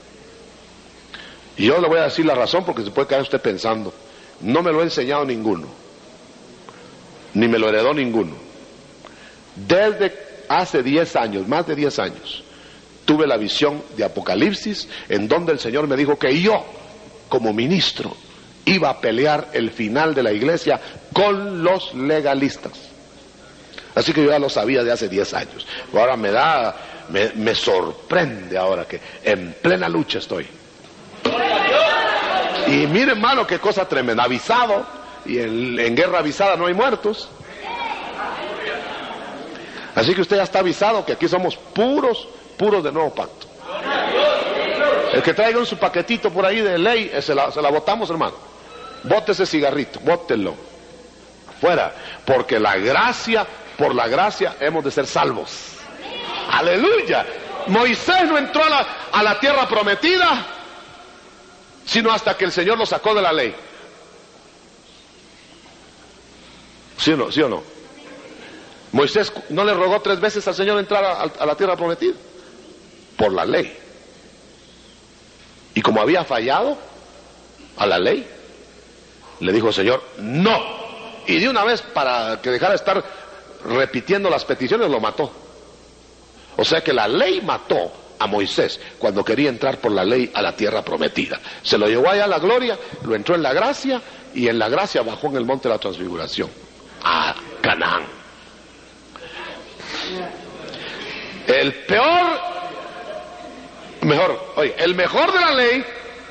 Y yo le voy a decir la razón, porque se puede quedar usted pensando. No me lo ha enseñado ninguno, ni me lo heredó ninguno. Desde hace diez años, más de diez años, tuve la visión de Apocalipsis, en donde el Señor me dijo que yo, como ministro, iba a pelear el final de la iglesia con los legalistas. Así que yo ya lo sabía de hace diez años. Ahora me da, me, me sorprende ahora que en plena lucha estoy. Y mire, hermano, qué cosa tremenda. Avisado, y en, en guerra avisada no hay muertos. Así que usted ya está avisado que aquí somos puros, puros de nuevo pacto. El que traiga su paquetito por ahí de ley, se la, se la botamos, hermano. Bote ese cigarrito, bótenlo fuera, porque la gracia, por la gracia hemos de ser salvos. Aleluya. Moisés no entró a la, a la tierra prometida sino hasta que el Señor lo sacó de la ley. ¿Sí o no? ¿Sí o no? Moisés no le rogó tres veces al Señor entrar a, a la tierra prometida por la ley, y como había fallado a la ley, le dijo el Señor no, y de una vez, para que dejara de estar repitiendo las peticiones, lo mató. O sea que la ley mató a Moisés cuando quería entrar por la ley a la tierra prometida. Se lo llevó allá a la gloria, lo entró en la gracia, y en la gracia bajó en el monte de la transfiguración a Canaán. El peor, mejor, oye, el mejor de la ley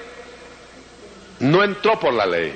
no entró por la ley,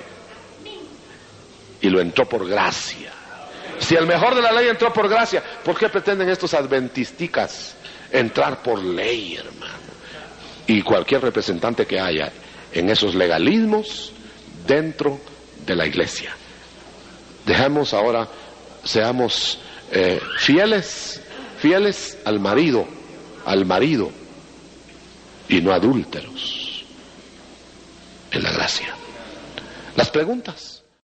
y lo entró por gracia. Si el mejor de la ley entró por gracia, ¿por qué pretenden estos adventistas entrar por ley, hermano? Y cualquier representante que haya en esos legalismos dentro de la iglesia. Dejemos ahora, seamos eh, fieles, fieles al marido, al marido, y no adúlteros en la gracia. Las preguntas.